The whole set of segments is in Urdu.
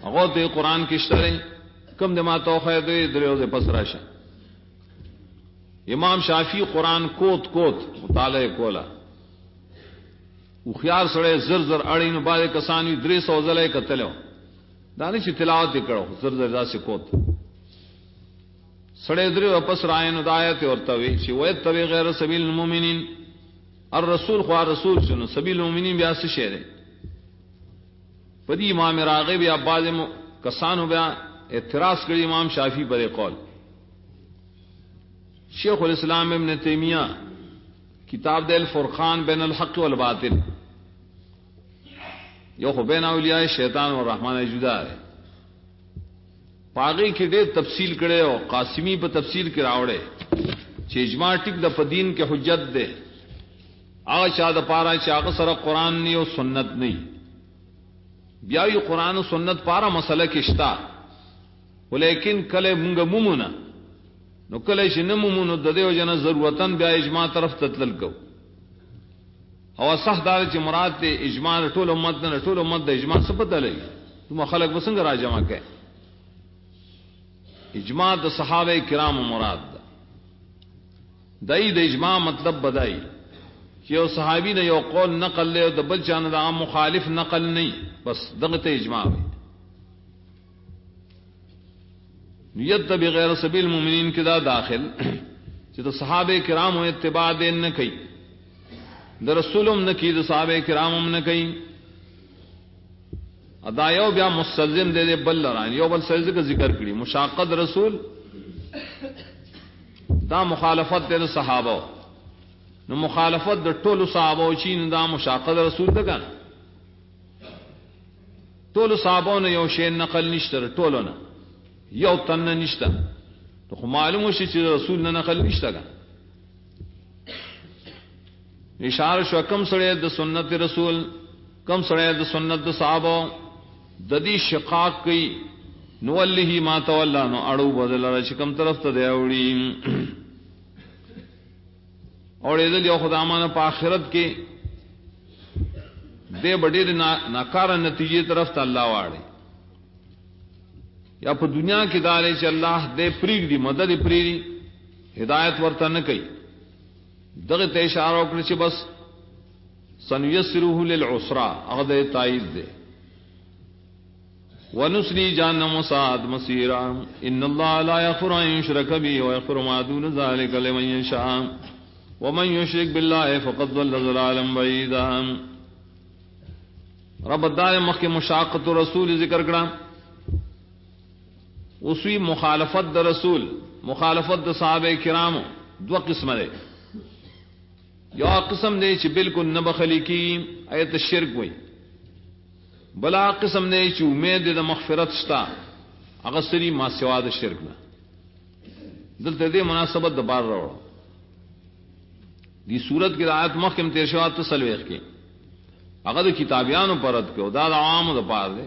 غوت قرآن کی اشتریں کم دما توخہ دے دریو دے پس راشا امام شافی قرآن کوت کوت مطالعہ کولا اخیار سڑے زر زر اڑین بعد کسانی 300 زلے قتلو دانی چی تلاوت کرو زر زر دا سے کوت سڑے دریو پس رائن دایت اور توی چی ویتبع غیر سبیل المؤمنین الرسول خواہ رسول سنو سبیل المؤمنین بیاس شہرے پدی امام راغب یا بعض کسانو بیا اعتراض کری امام شافی پر قول شیخ الاسلام ابن تیمیہ کتاب دے الفرقان بین الحق والباطل یو خو بین اولیاء شیطان و رحمان جدا ہے پاگئی کے دیر تفصیل کرے اور قاسمی پر تفصیل کے راوڑے چھ اجماع ٹک دا پدین کے حجت دے آغا چاہ دا پارا چاہ سر قرآن نہیں اور سنت نہیں بیاوی قرآن و سنت پارا مسئلہ کشتا لیکن کلے منگا ممونا نو کلے چھ نمومونو ددیو جنا ضرورتاً بیا اجماع طرف تطلل کو او صح دار چھ مراد تے اجماع ٹول امت نہ ٹول امت دا اجماع سپتا لئی تم خلق بسنگ را جمع کہ اجماع دا صحابہ کرام مراد دا دائی دا اجماع مطلب بدائی کہ او صحابی نے یو قول نقل لے دا بل چاند دا مخالف نقل نہیں بس دغت اجماع ہوئی نیت بغیر سبیل المؤمنین کے دا داخل چہ صحابہ کرام اتباع دین نہ کئی دا رسولم نہ کی دا صحابہ کرامم نہ کئی ادا یو بیا مستلزم دے دے بل لران یو بل سرز کا ذکر کری مشاقت رسول دا مخالفت دے دا صحابہ نو مخالفت دا ټول صحابہ چین دا مشاقت رسول دا ټول صحابہ نے یو شین نقل نشتر ټولو نہ یو تن نشتا تو معلوم شي چې رسول نه نقل نشتا کا اشاره شو کم سره د سنت رسول کم سره د سنت صحابه د دې شقاق کوي نو ولله ما تولا نو اړو بدل را چې کم طرف ته دی اوړي اور دې یو خدامانه په آخرت کې دې بډې ناکار نتیجې طرف ته الله واړي یا په دنیا کې دارې چې الله دې پریږ دی مدد پریږي ہدایت ورته نه کوي دغه ته اشاره وکړي چې بس سنيسره للعسرى هغه د تایید ده ونسلی جهنم وساءت مصيرا ان الله لا يغفر ان يشرك به ويغفر ما دون ذلك لمن يشاء ومن يشرك بالله فقد ضل ضلالا بعيدا رب الدار مخ مشاقت رسول ذکر کړه اسی مخالفت دا رسول مخالفت دا صحابہ کرام دو قسم دے یا قسم دے چی بالکل نبخلی کی ایت الشرک ہوئی بلا قسم دے چی امید دا مغفرت شتا اغسری ما سوا دا شرک نا دلتا دے مناسبت دا بار روڑا دی صورت کی آیت محکم تیرشوات تسلویخ کی اگر دا کتابیانو پرد کے دا عوام دا پار دے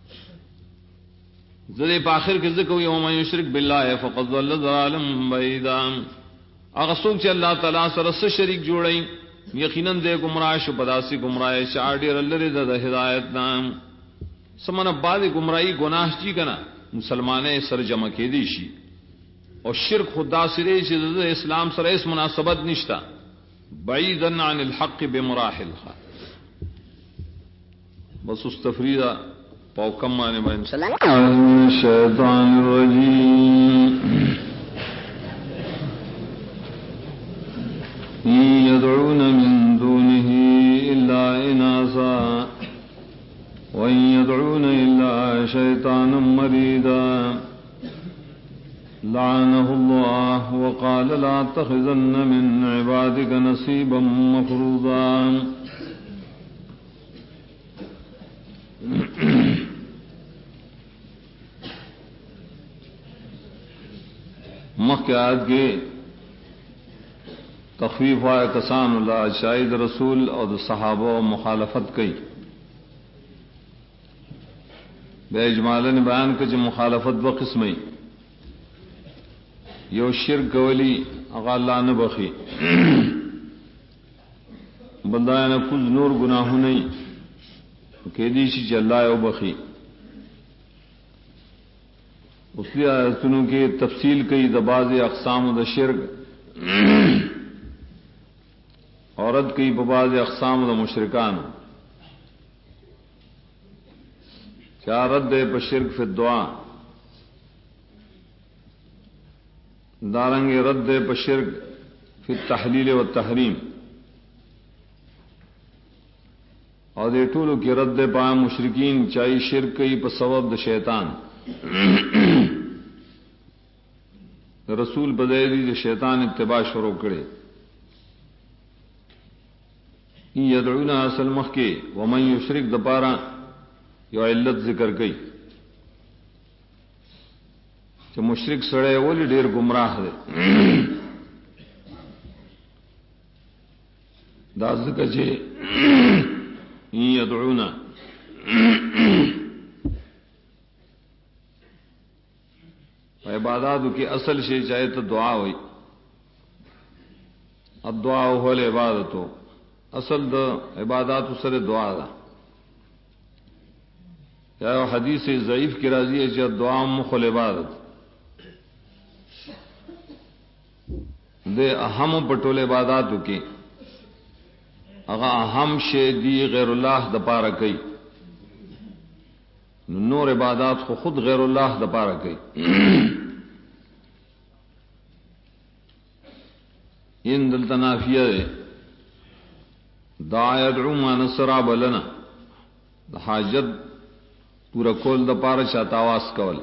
ذری پاخر کے ذکر یوم یشرک باللہ فقد ضل ضلالا بعیدا اگر سوچ اللہ تعالی سره شریک جوړی یقینا دے گمراہ شو پداسی گمراہ شاڑی اللہ د ہدایت نام سمن بعد گمراہی گناہ چی کنا مسلمانے سر جمع کی دی شی اور شرک خدا سرے چ اسلام سره اس مناسبت نشتا بعیدا عن الحق بمراحل بس استفریدا پاکم مانے بین الشیطان الرجیم يدعون من دونه إلا إناثا وإن يدعون إلا شيطانا مريدا لعنه الله وقال لا تتخذن من عبادك نصيبا مفروضا مخیات کے تخفیف آئے کسان اللہ شاہد رسول اور صحابہ و مخالفت کی بے اجمالن بیان کے جو مخالفت و قسمی یو شرک ولی اغا اللہ نے بخی بندہ نے کچھ نور گناہ نہیں کہ دیشی چ اللہ او بخی اس لیے آیتونو کی تفصیل کئی دباز اقسام د شرک عورت کی بباز اقسام د مشرکان کیا رد بشرک فی الدعا دارنگ رد بشرک فی التحلیل و تحریم اور دے ٹولو کی رد پا مشرکین چاہی شرک کی په سبب د شیطان رسول بدیری د شیطان اتباع شروع کرے یدعون اصل مخ کے ومن یشرک دپارا یو علت ذکر کئی کہ مشرک سڑے ولی ډیر گمراہ دے دا ذکر چے یدعون عباداتو کی اصل شے چاہے تو دعا ہوئی الدعا هو العبادتو اصل دا عبادات سر دعا دا یا حدیث ضعیف کی راضی ہے کہ دعا مخ العبادت دے اہم پٹول عباداتو کی اغا اہم شے دی غیر اللہ دپارا کئی نور عبادات کو خود غیر اللہ دپارا کئی ان دلتا نافیہ دے دا یدعو ما نصرا بلنا دا حاجت پورا کول دپارا چاہتا آواز کول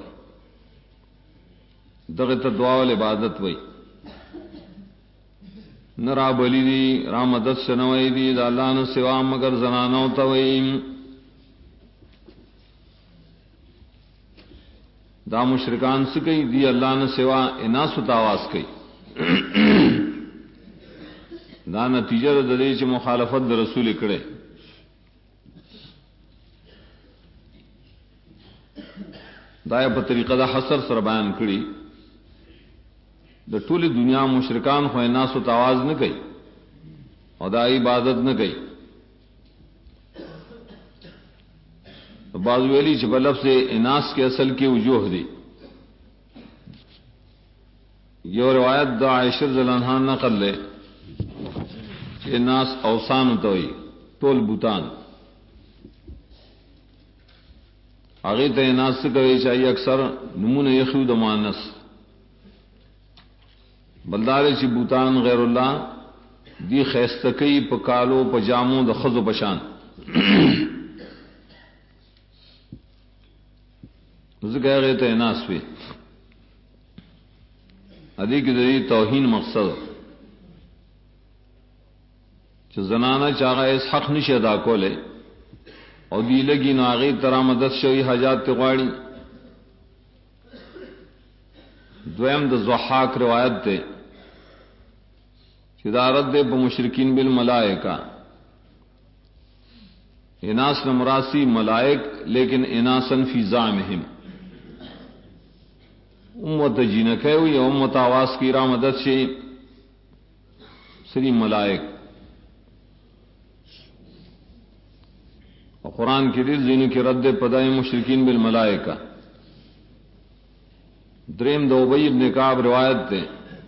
دغت دعا والعبادت وئی نرا بلی دی رامدت شنوئی دی دا اللہ نے سوا مگر زنانو توئی دا مشرکان سکئی دی اللہ نے سوا اناسو تاواز کئی دا نتیجہ دا دے چ مخالفت دا رسول کڑے دا په طریقہ دا حصر سر بیان کړي د ټوله دنیا مشرکان خو ناسو تاواز نه کوي او دا عبادت نه کوي بعض ویلی چې په لفظ اناس کې اصل کې وجوه دي یو روایت د عائشہ رضی اللہ عنہا نقل ہے کہ ناس اوسان توئی ټول بوتان هغه ته ناس کوي چې اکثر نمونه یخو د مانس بلدار چې بوتان غیر الله دی خیستکی په کالو په جامو د خزو بشان زګه هغه ته ناس وي ادي کې د توهین مقصد چې زنانه چاغه اس حق نشي ادا کوله او دی لگی ناغی ترا مدد شوی حاجات تغواړي دویم د ضحاک روایت ته چې دا رد په مشرکین بالملائکہ اناس نمراسی ملائک لیکن اناسن فی زعمهم امت جنکه وی امت آواز کی را مدد شي سری ملائک قرآن کی دل زینو کی رد پدائے مشرکین بالملائکہ دریم دو ابی ابن کعب روایت تے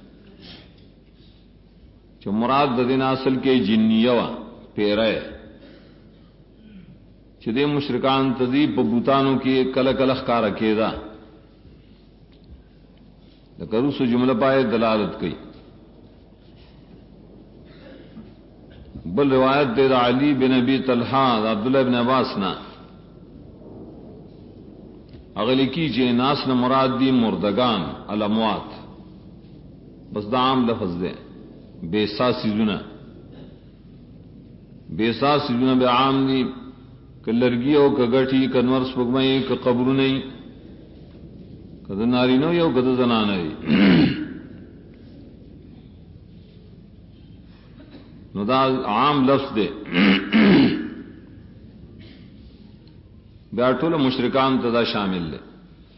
جو مراد دین اصل کے جنیہ وا پیرے چې دې مشرکان تذیب په بوتانو کې کله کله ښکارا کېدا د کروسو جمله پای دلالت کوي بل روایت دے دا علی بن ابی طلحہ دا عبداللہ بن عباس نا اغلی کی جے ناس نا مراد دی مردگان الاموات بس دا عام لفظ دے بے ساسی زنا بے عام دی کہ لرگی ہو کہ گٹھی کہ نور سپگمائی کہ قبر نہیں کہ ناری نو یو کہ زنان ہے نو دا عام لفظ دے بیا ټول مشرکان ته دا شامل دے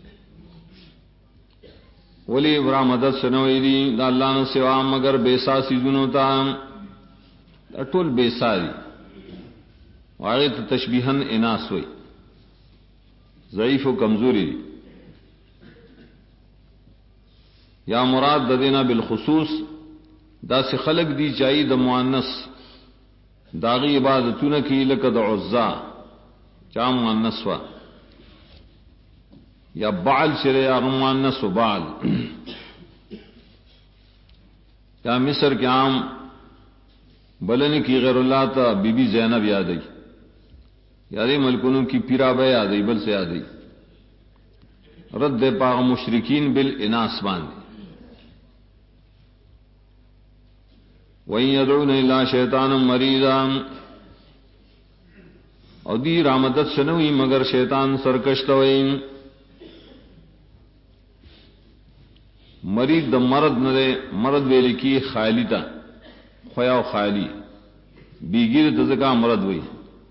ولی ورا مدد سنوئی دی دا اللہ نے سوا مگر بیسا سیزنو تا دا ټول بیسا دی واغی تشبیحن اناس ہوئی ضعیف و کمزوری دی یا مراد ددینا بالخصوص دا سے خلق دی چاہی دا مؤنث داغی عبادتون کی لکد عزا چا مؤنث وا یا بعل شرے یا مؤنث و بعل یا مصر کے عام بلن کی غیر اللہ تا بی بی زینب یادی یادی ملکنوں کی پیرا بے یادی بل سے یادی رد پاغ مشرکین بالاناس باندے وَإِن يَدْعُونَ إِلَّا شَيْطَانًا مَرِيدًا او دی رامدت شنوی مگر شیطان سرکشتوئی مرید دا مرد ندے مرد ویلی کی خالی تا خویا و خالی بیگیر تزکا مرد وی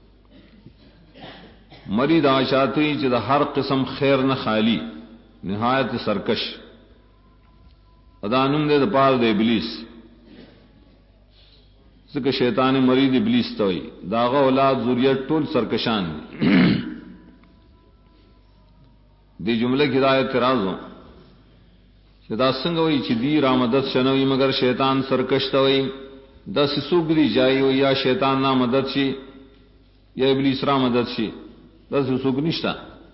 مرید آشاتوی چی دا ہر قسم خیر نہ خالی نہایت سرکش ادانم دے دا پار دے ابلیس سکہ شیطان مرید ابلیس توئی داغا اولاد ذریت ٹول سرکشان دی جملے کی رائے اعتراض ہوں دا سنگ ہوئی چی دی رامدد شنوی مگر شیطان سرکش توئی دا سسوک دی جائی ہوئی یا شیطان نا مدد شی یا ابلیس را مدد شی دا سسوک نشتا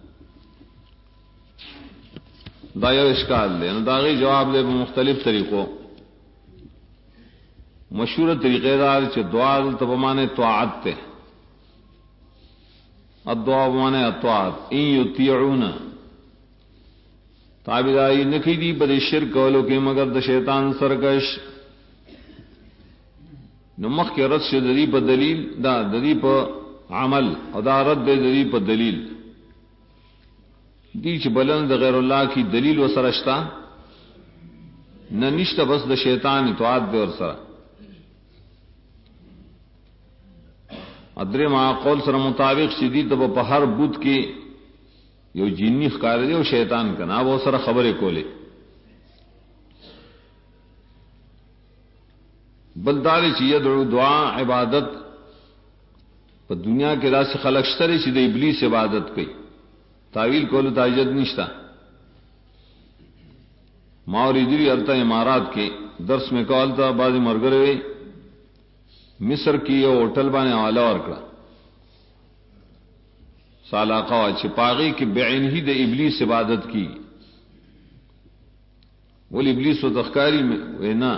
دا یو اشکال دے داغی جواب دے بمختلف طریقوں مشہور طریقے دار چ دعا تبمانے طاعت تے الدعاء بمانے اطاعت ان یطیعون تابعداری نکی دی بد شرک ولو کہ مگر د شیطان سرکش نمخ کے رد سے دری پر دلیل دا دری پر عمل او دا رد دے دری پر دلیل دیچ بلند غیر اللہ کی دلیل و سرشتا نہ نشت بس د شیطان اطاعت دے اور سر ادرے ما قول سر مطابق شدید تب ہر بدھ کی یو جنی خکار دے او شیطان کا نا وہ سر خبریں کولے بلداری چی یدعو دعا عبادت پر دنیا کے راس خلقشتری چی دے ابلیس عبادت کی تعویل کولو تاجد نشتا ماوری دری التا امارات کے درس میں کالتا بعضی مرگرے مصر کی یو ہوٹل بانے آلا ورکڑا سالاقہ چھپاغی کی بعین ہی دے ابلیس عبادت کی بول ابلیس و تخکاری میں وینا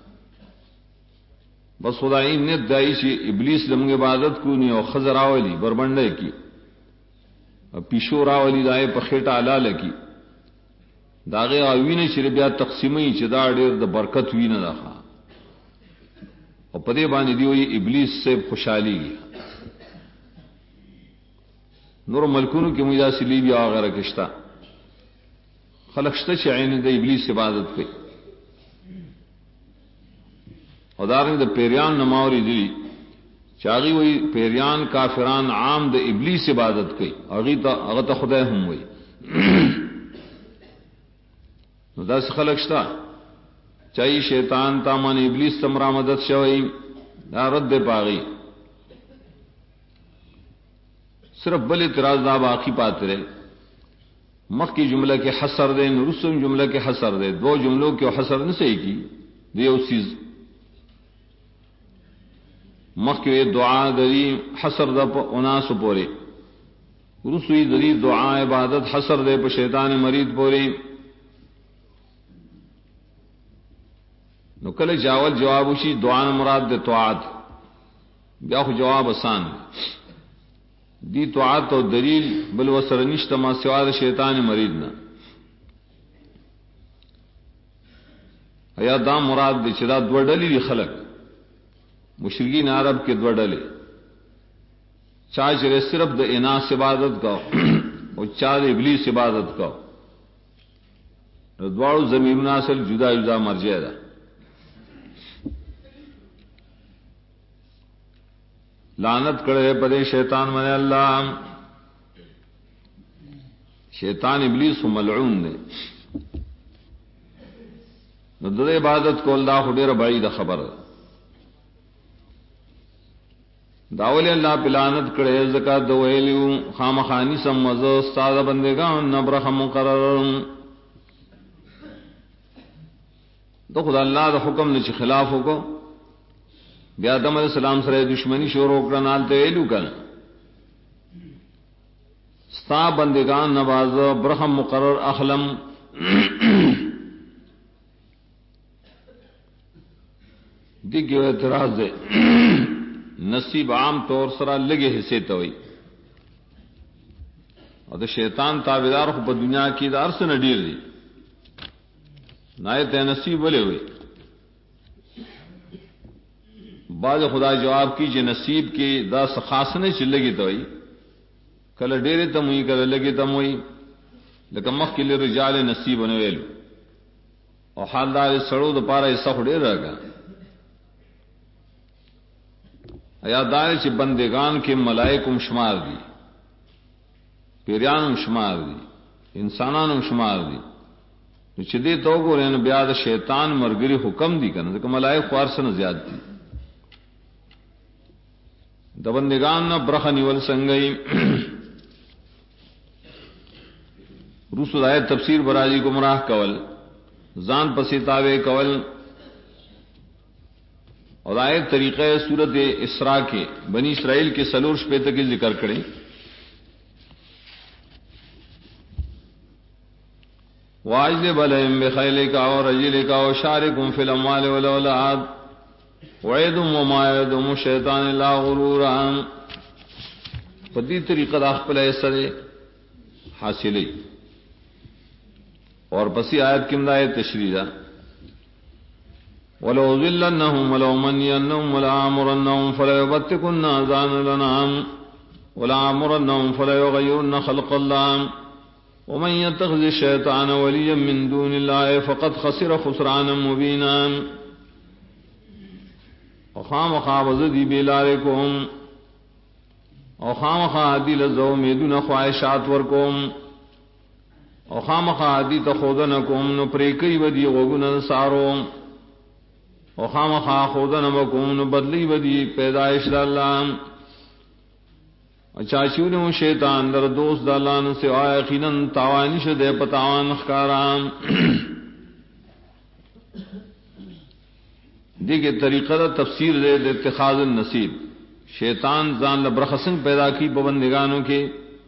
بس خدای نیت دائی چی ابلیس لمگ عبادت کو نی او خضر آولی بربنڈے کی پیشور آولی دائے پخیٹا علاله کی داغه آوینه چې بیا تقسیمي چې دا ډېر د برکت وینه ده او په دې باندې دی وی ابلیس سے خوشحالی نور ملکونو کې موږ داسې لی بیا غره کشتا خلقشته چې عین د ابلیس عبادت کوي او دارنګ د پیریان نماوري دي چاغي وی پیریان کافران عام د ابلیس عبادت کوي هغه ته خدای هم وي نو داس خلق شتا چای شیطان تا من ابلیس تمرا مدد شوی دا رد پاغي صرف بل اعتراض دا باقی پاتے رہے مخ کی جملہ کے حسر دے رسم جملہ کے حسر دے دو جملوں کے حسر نہ صحیح کی دیو چیز مخ کے دعا دری حسر دا اناس پورے رسوی دری دعا عبادت حسر دے پہ شیطان مرید پورے نو کل جاول جواب اسی دعا مراد دے طاعت بیا خو جواب آسان دی طاعت و دلیل بل وسر نشت ما سوا شیطان مرید نہ ایا دا مراد دے چدا دو ڈلی دی خلق مشرکین عرب کے دو ڈلے چاہ چرے صرف د اناس عبادت کا اور چاہ ابلیس عبادت کا دوارو زمین اصل جدا جدا مرجع دا لعنت کرے پدے شیطان من اللہ شیطان ابلیس ملعون نے ند عبادت کو اللہ خبر بعید خبر داول اللہ پلانت کرے زکات دویلیو خام خانی سمزو استاد بندگان نبرخ مقرر تو خدا اللہ دا حکم نے چی خلاف ہوگا بیا آدم علیہ السلام سره دشمنی شروع کړه نال ته ویلو کنه ستا بندگان نواز برہم مقرر اخلم دیکھ اعتراض دے نصیب عام طور سره لگے حصے ته وي او د شیطان تابعدار خو په دنیا کې د ارس نه ډیر دي نایت نصیب ولې وي بعض خدا جواب کی جو نصیب کی دا سخاسنے چل لگی تو کل ڈیرے تم ہوئی کل لگی تم ہوئی لیکن مخ کے لیے رجال نصیب نے ویلو اور حالدار سڑو تو پارا حصہ خڑے رہ گا یادار چ بندگان کے ملائکم شمار دی پیریان شمار دی انسانان شمار دی چدی تو کو رہن بیاد شیطان مرگری حکم دی کرنا کہ ملائک خوارسن زیاد دی دبندگان نہ برخنی ول سنگئی رسول آیت تفسیر براجی گمراہ کول زان پسیتاوے کول اور آیت طریقہ سورت اسراء کے بنی اسرائیل کے سلور شپیت کی ذکر کریں واجلب علیہم بخیلک و رجلک و شارکہم فی الاموال والاولاد وعدم وما یعدم الشیطان الا غرورا پدی طریقہ دا خپل ایسر حاصلی اور پسی آیت کم دا تشریح دا وَلَوْ ذِلَّنَّهُمْ وَلَوْ مَنِّيَنَّهُمْ وَلَعَامُرَنَّهُمْ فَلَيُبَتِّكُنَّ آذَانَ الْأَنْعَامِ وَلَعَامُرَنَّهُمْ فَلَيُغَيِّرُنَّ خَلْقَ اللَّهِ وَمَن يَتَّخِذِ الشَّيْطَانَ وَلِيًّا مِّن دُونِ اللَّهِ فَقَدْ خَسِرَ خُسْرَانًا مُّبِينًا وخام خواب زدی بیلارکم وخام خادی لزو میدون خواہشات ورکم وخام خادی تخودنکم نو پریکی ودی غگن ساروم وخام خا خودنمکم نو بدلی ودی پیدائش داللہ اچاچونو شیطان در دوست دالان سوائے یقیناً تاوانش دے پتاوان خکارام دیکھے طریقہ دا تفسیر دے اتخاذ النصیب شیطان زان لبرخسنگ پیدا کی پابندگانوں کے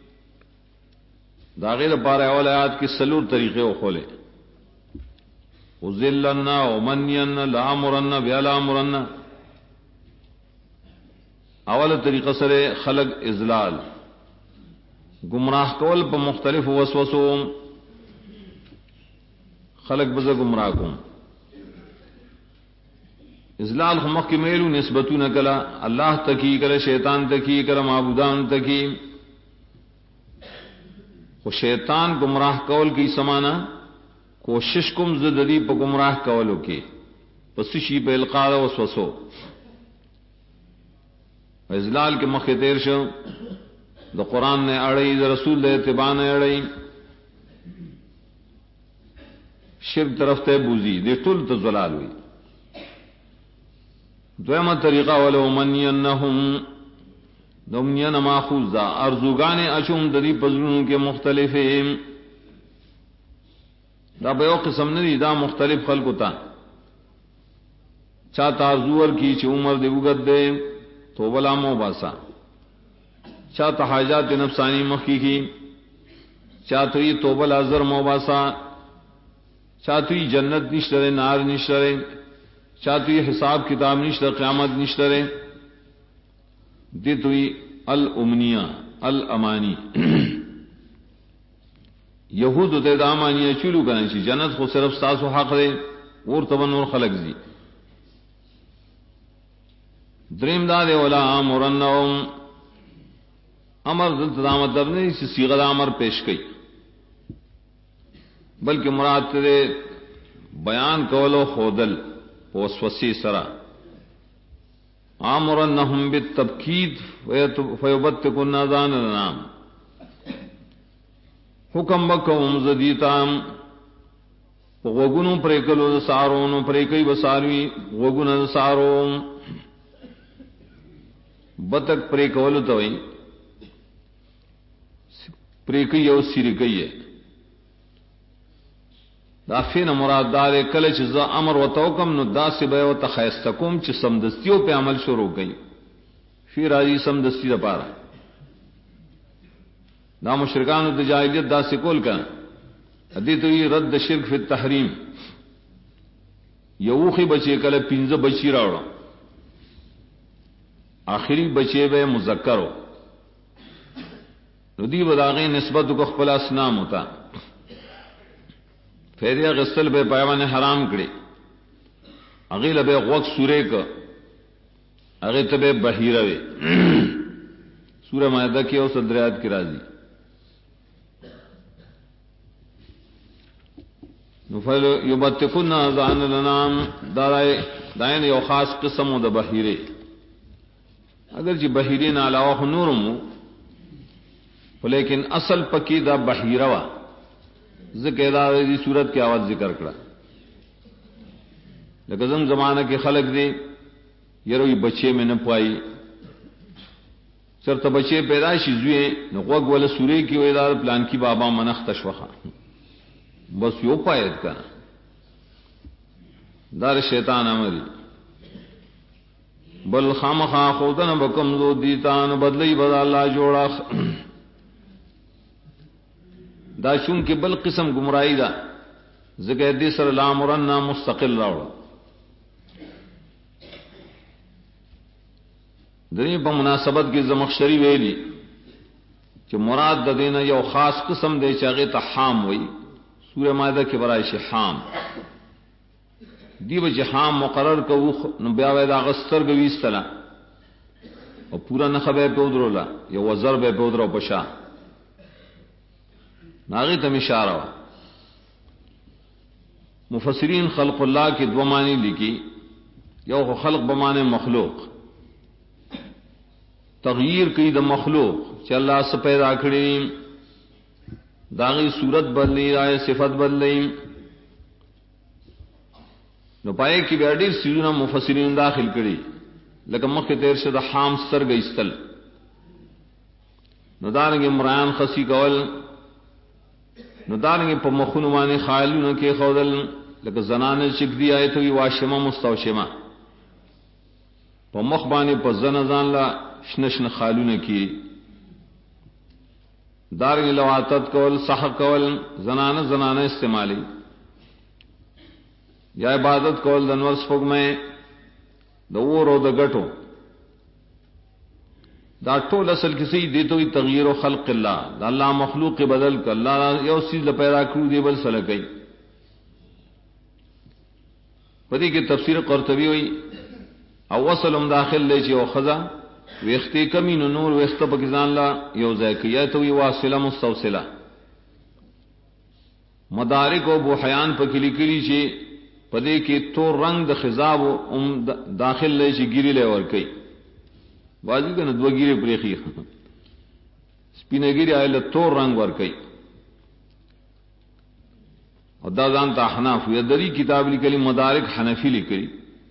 داغیر پارہ اول آیات کی سلور طریقے وہ کھولے اذلن ومنین لامرن بیالامرن اول طریقہ سرے خلق ازلال گمراہ کول پا مختلف وسوسوں خلق بز گمراہ کم ازلال خمق کی میلو نسبتو نکلا اللہ تکی کلا شیطان تکی کلا معبودان تکی خو شیطان گمراہ کول کی سمانا کوشش کم زدری پا گمراہ کولو کی پسشی پا القاء وسوسو ازلال کے مخ تیر شو دا قرآن نے اڑئی دا رسول دا اتباع نے اڑئی شرک طرف تے بوزی دے ٹول تزلال ہوئی دویمہ طریقہ ولو منینہم دمین ماخوذ دا ارزوگان اچوم دری پزرون کے مختلف دا بیو قسم ندی دا مختلف خلق تا چاہتا ارزور کی چی عمر دے وگت دے تو بلا مو باسا چاہتا حاجات نفسانی مخی کی چاہتا یہ تو بلا زر مو باسا چاہتا یہ جنت نشترے نار نشترے چاہتا یہ حساب کتاب نشتر قیامت نشترے دیتوی الامنیہ الامانی یہود تے دامانی چلو کرنے چی جنت خو صرف ساسو حق دے اور تبن اور خلق زی دریم دادے ولا آمرنہم امر دلت دامت درنے سی سیغل امر پیش کئی بلکہ مراد تے بیان کولو خودل وسوسی سرا آمرنہم بالتبکید فیبتکن آذان الانعام حکم بکم زدیتام وگنو پریکلو سارون پریکی بساروی وگن سارون بتک پریکولو توئی پریکی او سیرکی ہے دا فین مراد دار کله چې ز امر وتوکم نو داسې به او تخیستکم چې سمدستیو په عمل شروع کړي فی راضی سمدستی لپاره دا مشرکانو د جاہلیت داسې کول کړه ادي ته رد شرک فی التحریم یوخی بچی کله 15 بچی راوړو آخری بچی به مذکر نو دی بداغه نسبت کو خپل اسنام ہوتا فیریا غسل به پیوان حرام کړي اغه له به غوږ سورې ک اغه ته به بحیره وي سورہ مائدہ کې او صدریات کی راضی نو فل یبتکن ذان الانام داین یو خاص قسم د بحیره اگر چې بحیره نه علاوه نورمو لیکن اصل پکی دا بحیره وا ذکر دا دی صورت کی آواز ذکر کرا لیکن زمانہ کے خلق دی یروی بچے میں نہ پائی چرته بچے پیدائشی زوئے نو غوږ ولا سورے کی ویدار پلان کی بابا منخ تشوخا بس یو پایت کا دار شیطان امری بل خامخا خودن بکم زو دیتان بدلی بد اللہ جوڑا دا چون کې بل قسم گمراہی دا ذکر دې سره لامرنا مستقل راوړ دې په مناسبت کې زمخشری ویلي چې مراد د دینه یو خاص قسم دی چې هغه ته حام وایي سورہ مائدہ کې برای شي حام دی وجه حام مقرر کوو نو بیا وای دا غستر غوي استلا او پورا نه خبر په ودرولا یو وزر به په ودرو پشا ناغی تم اشارہ مفسرین خلق اللہ کی دو معنی لکھی یو خلق بمانے مخلوق تغییر کی دا مخلوق چ اللہ سے پیدا کھڑی داغی صورت بدلی رائے صفت بدلی نو پائے کی بیڈیر سیدنا مفسرین داخل کری لیکن مخی تیر سے دا حام سر گئیستل نو دارنگی مران خسی کول نو دارنگی پا مخونو مانے خائلون کے خودل لکہ زنان چک دی آئے تو یہ واشمہ مستوشمہ پا مخ بانے پا زنزان لا شنشن خائلون کی دارنگی لواتت کول صحق کول زنان استعمالی یا عبادت کول دنور سفگ میں دور و دا گٹو دا ټول اصل کسی دیتو ہی تغییر و خلق اللہ دا اللہ مخلوق کے بدل کر اللہ یو چیز پیدا کرو دی بل سلک گئی پدی کی تفسیر قرطبی ہوئی او وصلم داخل لے چی او خزا ویختی کمی نور ویخت پاکستان لا یو ذائقیت ہوئی واصلہ مستوصلہ مدارک و بوحیان پا کلی کلی چی پدی کی تو رنگ دا خضاب داخل لے چی گیری لے ورکی بازی کا نا دو گیرے پریخی سپینہ گیری آئے لطور رنگ ورکی اور دا زانتا حناف یا دری کتاب لکلی مدارک حنفی لکلی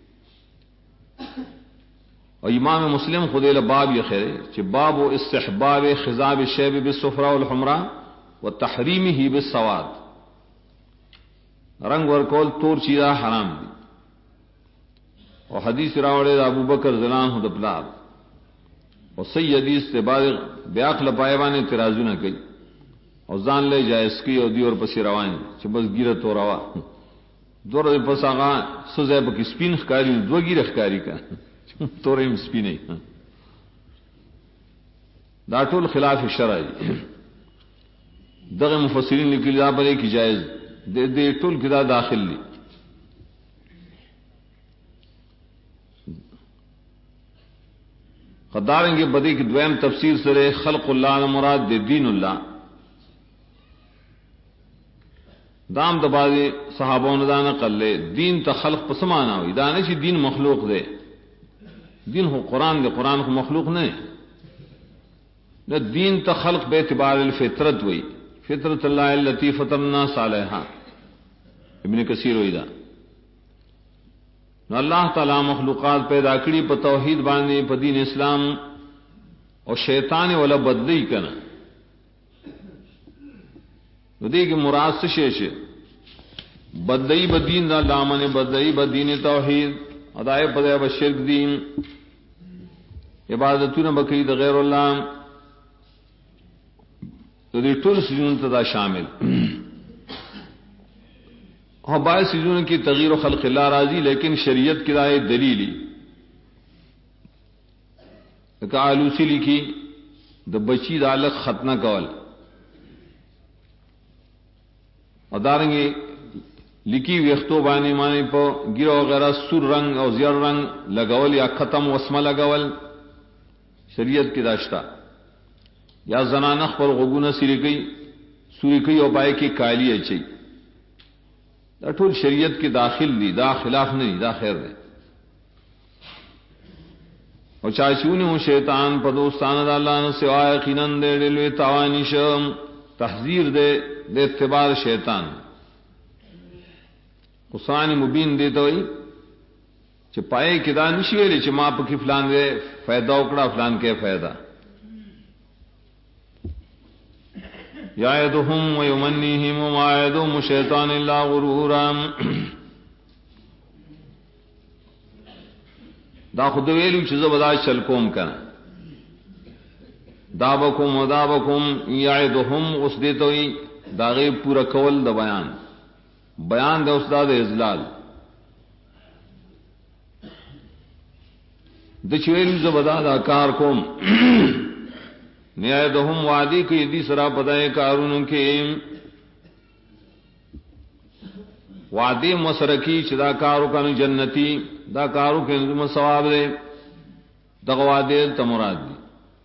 اور امام مسلم خودی لباب یہ خیرے چھ باب و استحباب خضاب الشیب بالصفرا والحمرا وتحریمہ بالسواد رنگ ورکول تور چیزا حرام دی اور حدیث راوڑے ابو بکر زلان ہو دپلاب اور صحیح حدیث سے بعد بیاق لپائیوان اعتراضوں نہ کئی اور زان لے جائز کی اور دی اور پسی روان چھ بس گیرہ تو روا دور پس آغا سزیب کی سپین خکاری دو گیر خکاری کا تو رہیم سپین دا ټول خلاف شرعی دغه مفسرین لکلی دا بلے کی جائز دے ټول کدا داخل لی خداریں گے بدی کی دویم تفسیر سرے خلق اللہ مراد دے دین اللہ دام دبازی صحابوں نے دانا کر لے دین تا خلق پسمانا ہوئی دانے چی دین مخلوق دے دین ہو قرآن دے قرآن کو مخلوق نہیں نہ دین تا خلق بے اعتبار الفطرت ہوئی فطرت اللہ التی فطر الناس علیہا ابن کثیر ہوئی دا نو اللہ تعالی مخلوقات پیدا کری پا توحید باندے پا دین اسلام اور شیطان والا بدلی کنا نو دے کہ مراد سے شیش بدئی بدین دا لامن بدئی بدین توحید ادائے بدائے بشرک دین عبادتون بقید غیر اللہ تو دی ٹول سجون تدا شامل اور بعض سجون کی تغییر و خلق اللہ راضی لیکن شریعت کی رائے دلیلی کہ آلوسی لکھی دا بچی دا علق ختنہ کول اور دارنگی لکی ویختو بانی مانی پا گیرہ وغیرہ سور رنگ اور زیر رنگ لگول یا ختم وسمہ لگول شریعت کی داشتہ یا زنانخ پر غگونہ سوری کئی اور بائے کی کالی اچھی دا ٹول شریعت کی داخل دی دا خلاف نہیں دا خیر دے اور چاچونی ہوں شیطان پا دوستان دا اللہ نے سوائے یقیناً دے دلوی تاوانی شم تحذیر دے اتبار شیطان قرآن مبین دیتا ہوئی چھ پائے کدا نشی ویلی چھ ماں پکی فلان دے فائدہ اکڑا فلان کے فائدہ یعدہم ویمنیہم وما یعدہم شیطان اللہ غرورا دا خود ویلو چیزا بدا چل کوم کنا دابکم و دابکم یعدہم اس دیتا ہوئی دا غیب پورا کول دا بیان دا استاد ازلال دچویلو زبدا دا کار کوم نیادہم وعدی کی دی سرا پدائے کارونوں کے وعدی مسرکی چھ دا کارو کانو جنتی دا کارو کے نظم ثواب دے دغوادے تمراد دی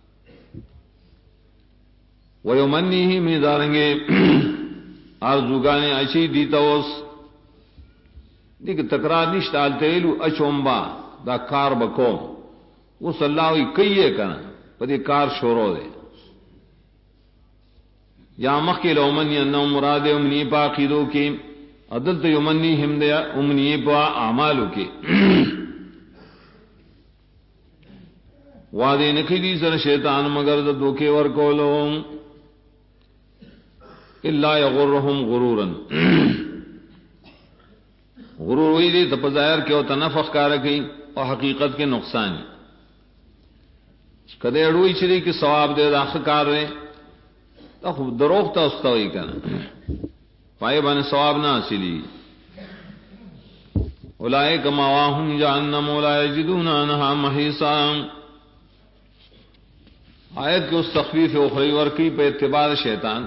ویمنیہی میں دارنگے آرزوگانے اچھی دیتا اس دیکھ تکرار نشت آلتیلو اچومبا دا کار بکوم وہ صلی اللہ ہوئی کئیے کنا پدی کار شورو دے یا مخی لومنی انہو مراد امنی پا عقیدو کی عدلت یمنی ہم دیا امنی پا اعمالو کی وعدے نکی دی سر شیطان مگر دوکے ورکولو اللہ یغرہم غرورا غرور ہوئی دی تپظاہر کے تنفخ کارکی اور حقیقت کے نقصان کدے اڑوئی چلی کہ ثواب دے داخل کار رہے تو خوب دروغ تا استوئی کنا پائے بان ثواب نہ حاصلی اولئک مواہم جہنم ولا یجدون عنہا محیصا آیت کے اس تخفیف اخروی ورکی پہ اتباع شیطان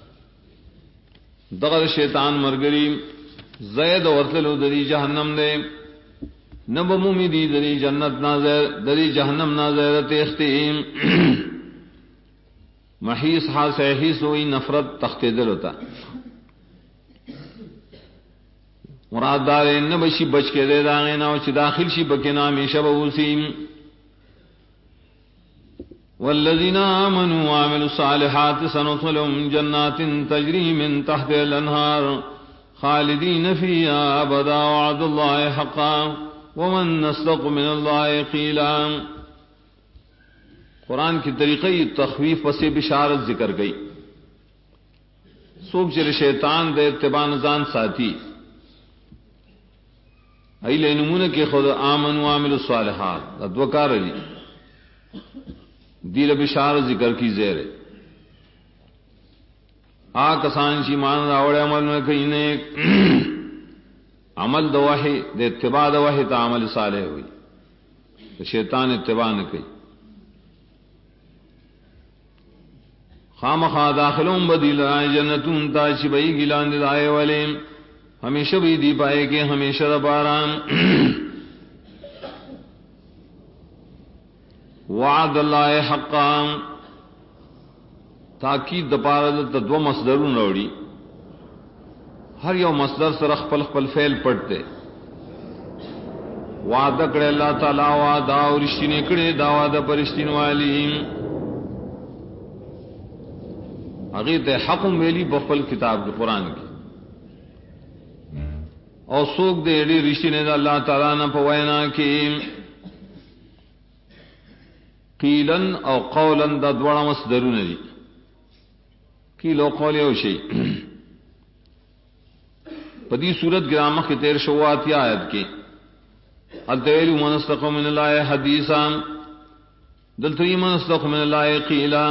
دغل شیطان مرگری زید ورتلو دری جہنم دے نبمومی دی دری جنت نازر دری جہنم نازر تیختیم محیص حاس حیث ہوئی نفرت تخت دل ہوتا مراد دار نبشی بچ کے دے داغے ناو چی داخل شی بکنا ہمیشہ بوسیم والذین آمنوا وعملوا الصالحات سندخلهم جنات تجری من تحت الانہار خالدین فیہا ابدا وعد اللہ حقا ومن اصدق من اللہ قیلا قرآن کی طریقے تخویف پس بشارت ذکر گئی سوک چر شیطان دے اتباع نزان ساتھی ایلے نمونہ کے خود آمن وعملوا الصالحات ادوکار علی دیر بشارت ذکر کی زیر کسان چی مان راوڑے عمل میں کئی نیک عمل دا وحی دے اتباع دا وحی تا عمل صالح ہوئی تو شیطان اتباع نہ کئی خامخا داخلوں بدیل آئے جنتون تا چی بئی گلان دے دائے والے ہمیشہ بھی دی پائے کہ ہمیشہ دا باران وعد اللہ حقا تاکید دپارد دو مصدرون روڑی ہر یو مصدر سر خپل خپل فعل پڑھتے وعدہ کڑے اللہ تعالی وعدہ اور رشتینے کڑے دا وعدہ پرشتین والی حقیقت حقم ویلی بخپل کتاب کی قرآن کی اور سوک دے ایڈی رشتینے دا اللہ تعالی نا پوائنا کی قیلن او قولن دا دوڑا مصدرون دی قیل او قول یو شئی پدی صورت گرامہ کی 13 آیت کی الدویل من استق من اللہ حدیثا دلتری من استق من اللہ قیلا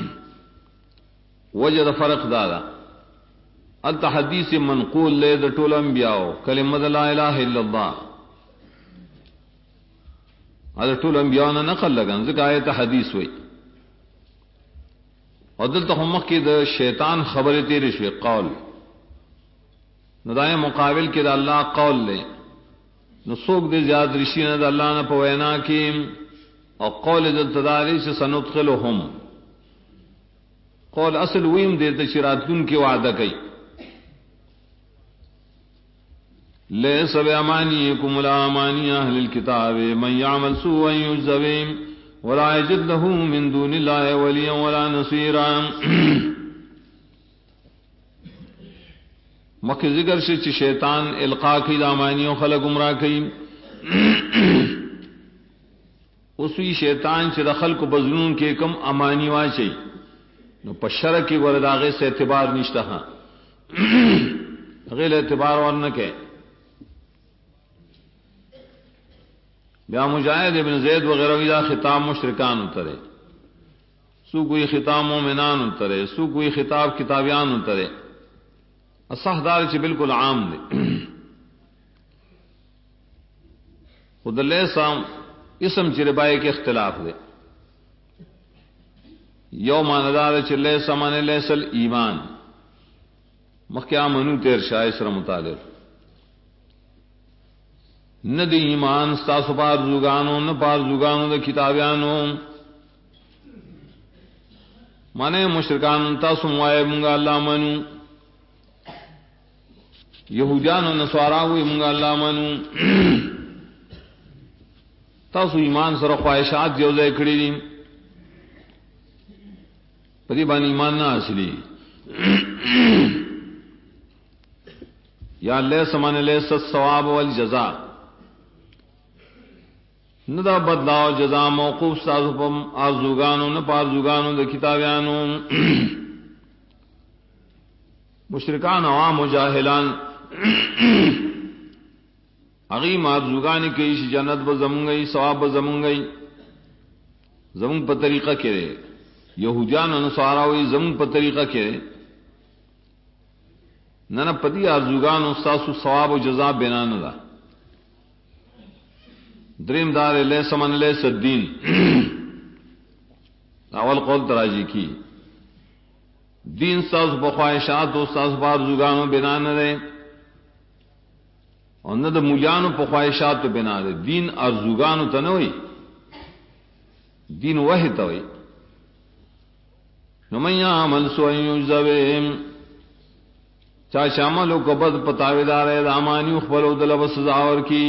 وجد فرق دادا التا حدیث منقول لے دا طول انبیاء کلمہ لا الہ الا اللہ دا طول انبیاء نقل لگن ذکر آیت حدیث ہوئی اور دلتا ہمک کی دا شیطان خبر تیری شوی قول ندائیں مقابل کی دا اللہ قول لے نسوک دے زیاد رشین دا اللہ نا پوینا کی اور قول دلتا داری سے سندخلهم قول اصل ویم دیتا چراتون کی وعدہ کئی لیس بامانیکم ولا امانی اہل الكتاب من یعمل سوءا یجزا به ولا یجد له من دون اللہ ولیا ولا نصیرا مکہ ذکر سے چی شیطان القا کی دامانیوں خلق گمراہ کی اسی شیطان چی دخل کو بزنون کے کم امانی واچی نو پشرہ کی ورداغے سے اعتبار نشتا ہاں غیر اعتبار ورنکے بیا مجاہد ابن زید وغیرہ ویدہ خطاب مشرکان اترے سو کوئی خطاب مومنان اترے سو کوئی خطاب کتابیان اترے اصح دار چی بالکل عام دے خود اللہ سام اسم چی ربائی کے اختلاف دے یوم آندار چی اللہ سامان اللہ سل ایمان مخیام منو تیر شاہ اسر مطالب نہ دی ایمان ستاسو پار زوگانو نہ پار زوگانو دا کتابیانو مانے مشرکان تاسو موائے منگا اللہ منو یہودیانو نسواراوی منگا اللہ منو تاسو ایمان سر خواہشات جوزے کھڑی دیم پدی بان ایمان نہ اصلی یا اللہ سمان اللہ ست ثواب والجزا ندا بدلاو جزا موقوف سازو پم آرزوگانو نہ پارزوگانو دا کتابیانو مشرکان عوام و جاہلان اغیم آرزوگانی کئی جنت بزمونگئی ثواب بزمونگئی زمون پا طریقہ کرے یہودیان و نصاراوی زمون پا طریقہ کرے نہ پتی آرزوگان استاسو ثواب و جزا بنا ندا دریم دار لے سمن لے سدین اول قول تراجی کی دین ساز بخواہشات و ساز بارزوگانو بنا نہ رہے اور نہ مولیانو بخواہشات تو بنا رہے دین ارزوگانو تنوئی دین وحی توئی نمن یعمل سوءا یجزا به چاچا عملو کبد پتاویدار ہے دامانی اخبرو دلب سزاور کی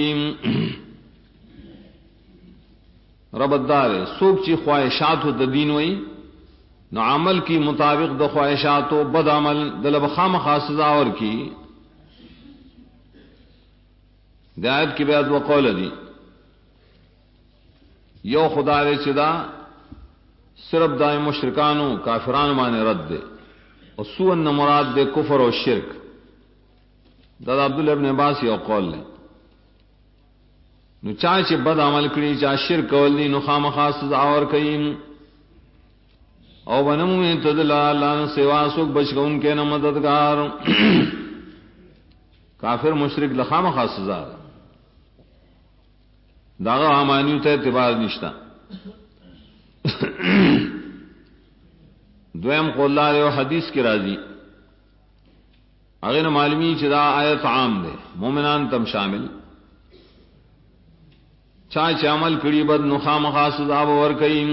ربط دار سوک چی خواہشات ہو دین وئی نو عمل کی مطابق د خواہشات و بد عمل دلب خام خاص سزاور کی دعایت کی بیعت و قول دی یو خدا دے چدا صرف دائم مشرکانو کافران مانے رد دے اور سون مراد دے کفر و شرک دادا عبداللہ ابن عباس یو قول لے نو چاہے چھ بد عمل کری چاہ شرک کول دی نو خام خاص سزاور کئیم او بنمو میں تدل اللہ نے سوا سوک بچ کا ان کے نہ مددگار کافر مشرک لخام خاص سزا داغا آمانیو تے اعتبار نشتا دویم قول اللہ علیہ حدیث کی راضی اگر معلومی چدا آیت عام دے مومنان تم شامل چاہ چامل کڑی بد نخام خاص سزا ور کئیم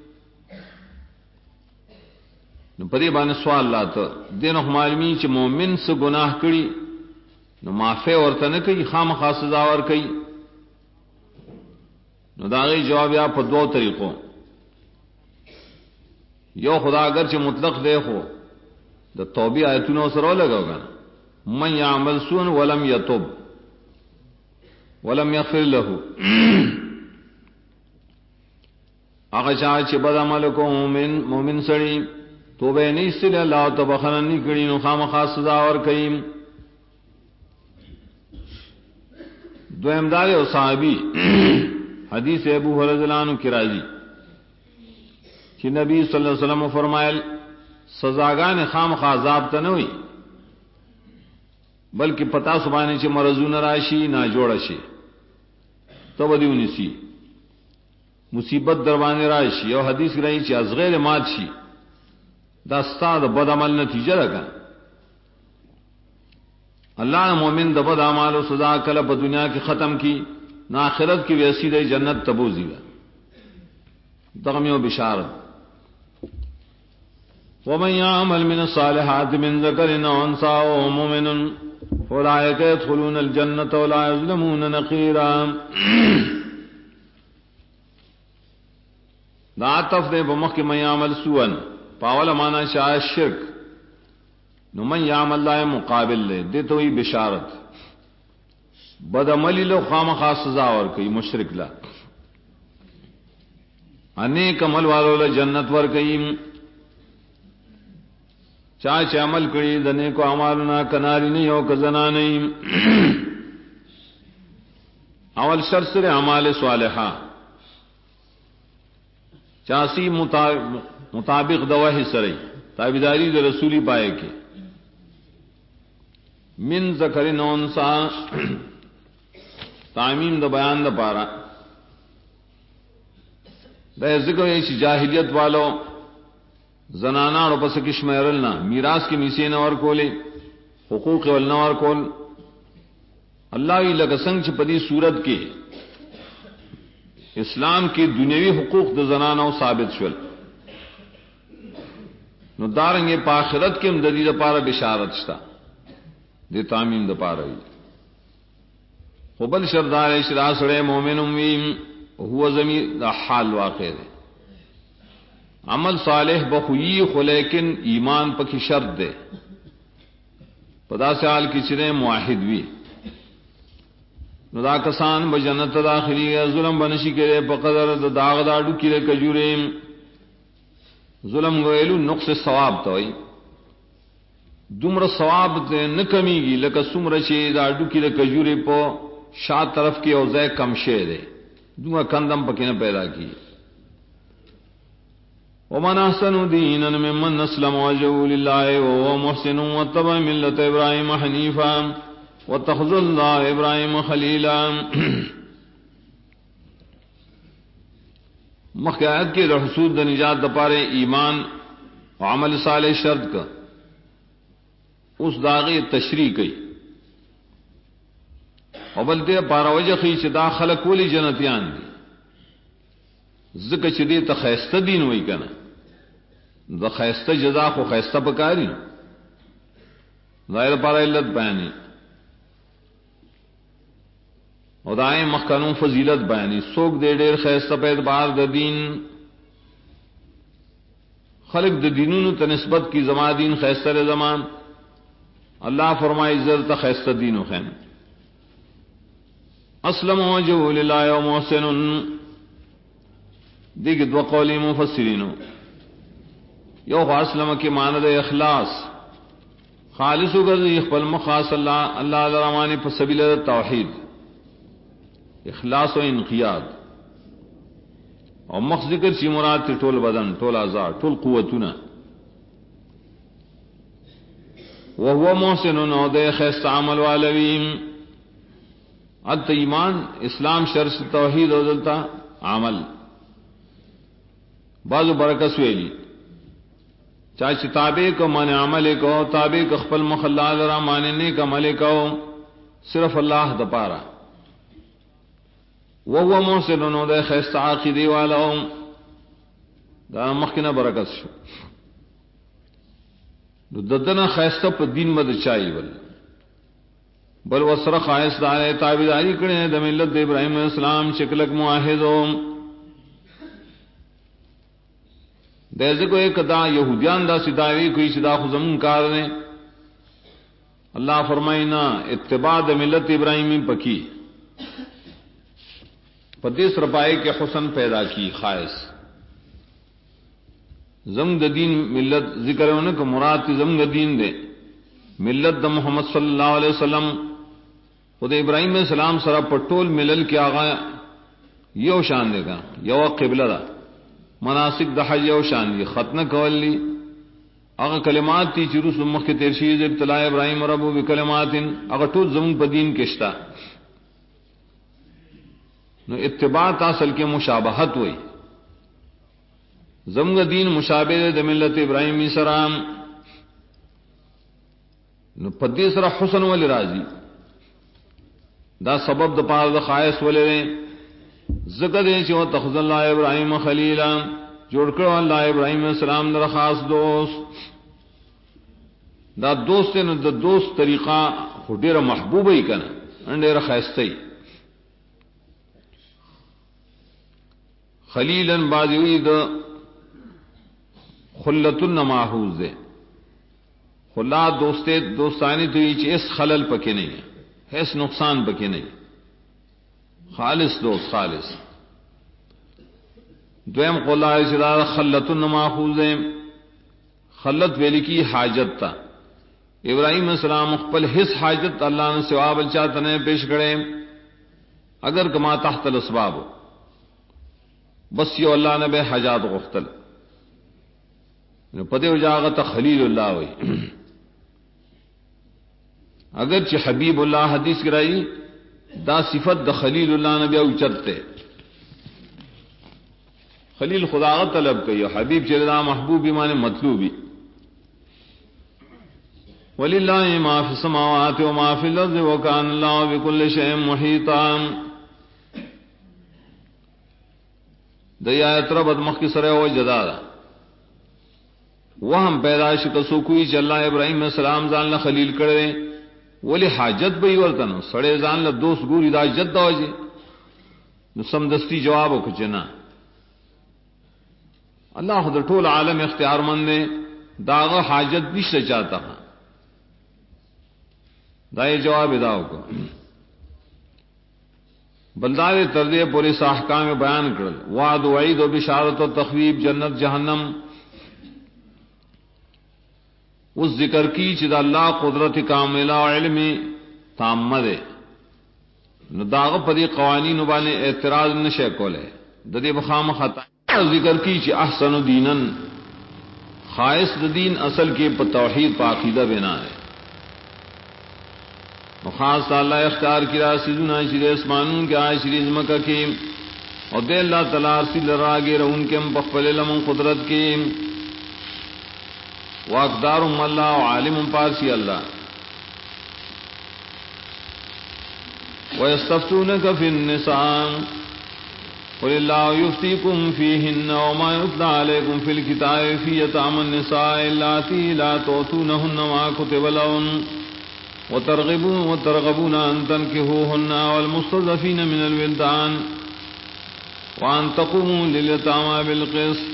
نو پدی باندې سوال لاته دین معلومی چې مومن سے گناہ کړي نو معافی ورته نه کوي خامخا سزا ور کوي نو داغي جواب یا په دوه طریقو یو خدا اگر چې مطلق دی خو د توبې آیتونو سره لګاوګا من یعمل سوءا ولم یتوب ولم یغفر له هغه چې بد عمل کو مومن سړي توبه نہیں سل اللہ تو بخنا نہیں کری نو خام خاص سزا اور کئیم دو امداد و صحابی حدیث ابو ہریرہ رضی اللہ عنہ کی راضی کہ نبی صلی اللہ علیہ وسلم فرمائل سزاگان خام خاصاب تنہ ہوئی بلکہ پتا سبانے چھ مرضون راشی نہ جوڑ شي تو بدیونی سی مصیبت دروازے راشی اور حدیث رہی چھ از غیر مات شي دا استاد بد عمل نتیجہ رکھا اللہ مومن د بد اعمال و سزا کل په دنیا کی ختم کی نہ آخرت کی ویسی رہی جنت تبوزی گا دغمی و بشارت ومن يعمل من الصالحات من ذكر أو أنثى وهو مؤمن فأولئك يدخلون الجنة ولا يظلمون نقيرا دا عطف دے بمخ من يعمل سوءا پاول مانا شاہ شرک نو من يعمل لا مقابل لے دے تو ہی بشارت بد عملی لو خام خاص سزا اور کئی مشرک لا انیک عمل والو لا جنت ور کئی چاچ عمل کری دنے کو عمالنا کناری نہیں ہو کزنا نہیں اول شرسر عمال صالحہ چاسی مطابق دواہ سرئی تابیداری دے رسولی پائے کے من ذکر انسا تعمیم دا بیان دا پارا دا ذکر ایسی جاہلیت والو زنانا اور پس کشمیرلنا میراث کی میسین اور کولے حقوق والنوار کول اللہ ہی لگسنگ چپدی صورت کے اسلام کی دنیاوی حقوق دا زنانا ثابت شول نو دارنگے پاخرت کے امدادی دا پارا بشارت شتا دے تعمیم دا پارا ہی خبل شردار اشرا سڑے مومن امویم ہوا زمین دا حال واقع دے عمل صالح بخوئی خو لیکن ایمان پکی شرط دے پدا سے حال کی چرے معاہد بھی ندا کسان بجنت داخلی ظلم بنشی کرے بقدر داغ داڑو کرے کجورے ظلم گویلو نقص ثواب توئی دمر ثواب نہ کمی گی لکا سمر چے داڑو کرے کجورے پو شاہ طرف کی اوزے کم شے دے دونگا کندم پکی نہ پیدا کی ومن احسن دینا ممن اسلم وجهه لله وهو محسن واتبع ملة ابراہیم حنیفا واتخذ اللہ ابراہیم خلیلا مخیات کے رحصول دا نجات دا پارے ایمان و عمل صالح شرط کا اس داغی تشریح کی اور بلتے پارا وجہ خیچ دا خلق ولی جنتیان دی ذکر چدی تا خیستہ دین ہوئی کنا دا خیستہ جزا کو خیستہ پکاری ظاہر پارا علت بیانی اور دائیں مخکنوں فضیلت بیانی سوک دے دیر خیستہ پید بار دا دین خلق دا دینون تنسبت کی زما دین خیستہ رے زمان اللہ فرمائی زرتا خیستہ دین و خیم اسلم وجہو للہ و محسن دیکھ دو قولی مفسرینو یو اسلم کے ماند اخلاص خالص گرزی اخبل مخاص اللہ الرحمن پر سبیل توحید اخلاص و انقیاد اور مخ ذکر چی مراد تی ٹول بدن ٹول اعضاء ٹول قوتنا وهو محسن و دے خیست عمل والویم ات ایمان اسلام شرس توحید و دلتا عمل بعض برکس ویلی چاہے تابع کو مانے عمل کو تابع کو خپل مخلا ذرا ماننے کا عمل کو صرف اللہ دپارا وہ محسن نو دے خیست عقیدے والا دا مخکنہ برکت شو ددنا خیستہ پر دین مد چاہیے بل وسر خواہش دار تابعداری کرے د ملت ابراہیم علیہ السلام شکلک معاہدوں دیزے کو ایک دا یہودیان دا سداوی کوئی صدا خزم کار نے اللہ فرمائنا اتباع د ملت ابراہیمی پکی پدیس رپائے کے حسن پیدا کی خواہش زم د دین ملت ذکر ہونے کو مراد زم د دین دے ملت د محمد صلی اللہ علیہ وسلم خود ابراہیم علیہ السلام سره پټول ملل کې هغه یو شان دی کا یو قبله ده مناسک د حج یو شان دي ختنه کولی هغه کلمات تی چې رسول مخ کې تیر شي ابتلا ابراهیم ربو بکلمات هغه ټول زمون په دین کې شتا نو اتباع اصل کې مشابهت وای زمغ دین مشابه د ملت ابراهیم سلام نو پدې سره حسن ول راضی دا سبب د پاره د خاص ولې زکه دې چې وتخذ الله ابراهیم خلیلا جوړ کړو الله ابراهیم السلام در خاص دوست دا دوست نه د دوست طریقہ ډیره محبوبه ای کنه ډیره خاصه خلیلا باجوی د خلتن ماحوز ہے خلا دوستانی تو یہ اس خلل پکے نہیں ہے اس نقصان پکے نہیں خالص دوست خالص دویم خلا سدار خلتن ماحوز ہے خلت ویلی کی حاجت تا ابراہیم علیہ السلام خپل حس حاجت اللہ نے ثواب چاہتا نے پیش کرے اگر کما تحت الاسباب بس یو اللہ نے بے حاجات غختل پدے اجاغت خلیل اللہ ہوئی اگرچہ حبیب اللہ حدیث کرائی دا صفت دا خلیل اللہ نبی اوچتے خلیل خدا طلب کئی حبیب چلدا محبوبی مانے مطلوبی وللہ ما فی السماوات وما فی الارض وکان اللہ بكل شیء محیطا دیا اتربت مخ کی سرے ہو جدارا وہ ہم پیدائش کسو کوئی چل اللہ ابراہیم علیہ السلام زان لا خلیل کرے ولی حاجت بئی ورتن سڑے زان لا دوست گوری دا جد دا وجے نو سمدستی جواب کچنا اللہ خود ټول عالم اختیار مند نے داغ حاجت نشته چاہتا دا یہ جواب داو کو بلدار تردے پورے احکام بیان کرل وعد وعید و بشارت و تخویب جنت جہنم اس ذکر کی چدا اللہ قدرت کاملہ و علم تامہ دے نو داغ پدی قوانین بانے اعتراض نشے کولے ددی بخام خطا ذکر کی چ احسن دینن خالص دین اصل کے توحید پا عقیدہ بنا ہے خاص اللہ اختیار کی راسدنا شری اسمانون کے آئے شری مکہ کی اور دے اللہ تعالیٰ رسل راگے رہن کے بخفل لمن قدرت کی واقدار اللہ و عالم پارسی اللہ وَيَسْتَفْتُونَكَ فِي النِّسَاءِ قُلِ اللَّهُ يُفْتِيكُمْ فِيهِنَّ وَمَا يُتْلَى عَلَيْكُمْ فِي الْكِتَابِ فِي يَتَامَى النِّسَاءِ اللَّاتِي لَا تُؤْتُونَهُنَّ مَا كُتِبَ لَهُنَّ وترغبون أن تنكحوهن والمستضعفين من الولدان وأن تقوموا لليتامى بالقسط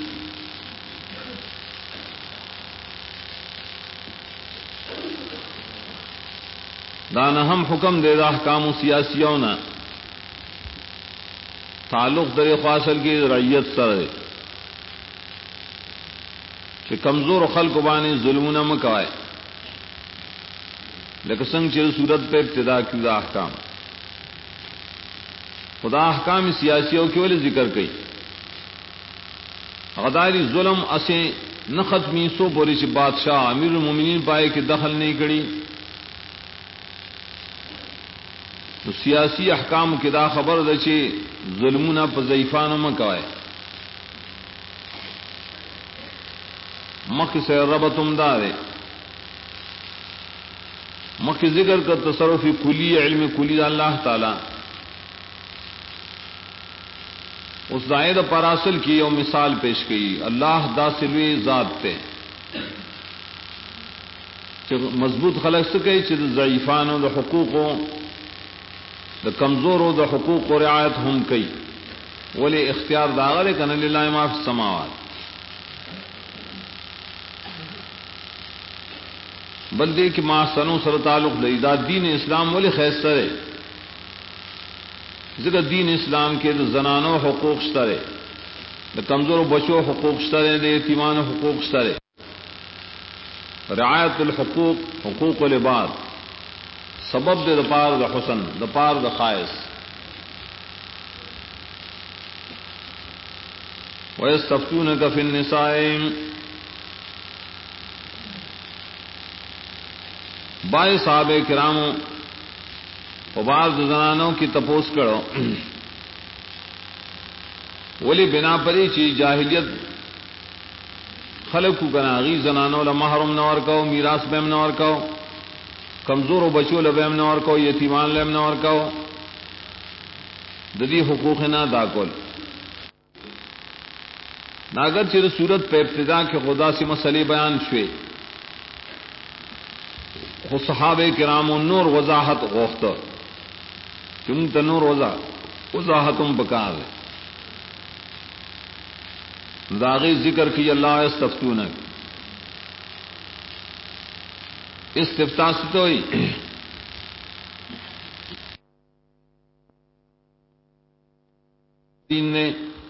دانا ہم حکم دے دا احکام سیاسیونا تعلق در خاصل کی رعیت سر کہ کمزور خلق بانے ظلمون مکوائے لیکن سنگ چل صورت پہ ابتدا کی دا احکام خدا احکام سیاسیوں کے والے ذکر کئی غداری ظلم اسے نہ ختمی سو بوری سے بادشاہ امیر المومنین پائے کہ دخل نہیں کری تو سیاسی احکام کی دا خبر دچے ظلمنا پا ضعیفان مکوائے مخ سے ربطم دارے مخ ذکر کا تصرف کلی علم کلی اللہ تعالی اس زائد پراسل کی اور مثال پیش کی اللہ دا سلوی ذات تے مضبوط خلق سکے چھ ضعیفان و دا حقوق دا کمزور و دا حقوق و رعایت ہم کئی ولی اختیار داغر کن للہ ما فی السماوات بلدے کہ ما سنو سر تعلق لئی دا دین اسلام ولی خیستر ہے ذکر دین اسلام کے دا زنانو حقوق شتر ہے دا کمزور و بچو حقوق شتر ہے دا یتیمان حقوق شتر ہے رعایت الحقوق حقوق العباد سبب دے دپار دا حسن دپار دا خائص. وَيَسْتَفْتُونَكَ فِي النِّسَاءِ بائے صحابہ کرامو و بعض زنانوں کی تپوس کرو ولی بنا پری چی جاہلیت خلق کو کنا غی زنانوں لمحرم نور کو میراث بیم نور کو کمزور و بچو لبیم نور کو یتیمان لیم نور کو ددی حقوق نہ داکل ناگر چر صورت پہ ابتدا کے خدا سے مسئلے بیان شوے خو صحابہ کرام نور وضاحت غوخت چون تنور وضاحتم بکار داغی ذکر کی اللہ استفتونک استفتاء سے تو تین نے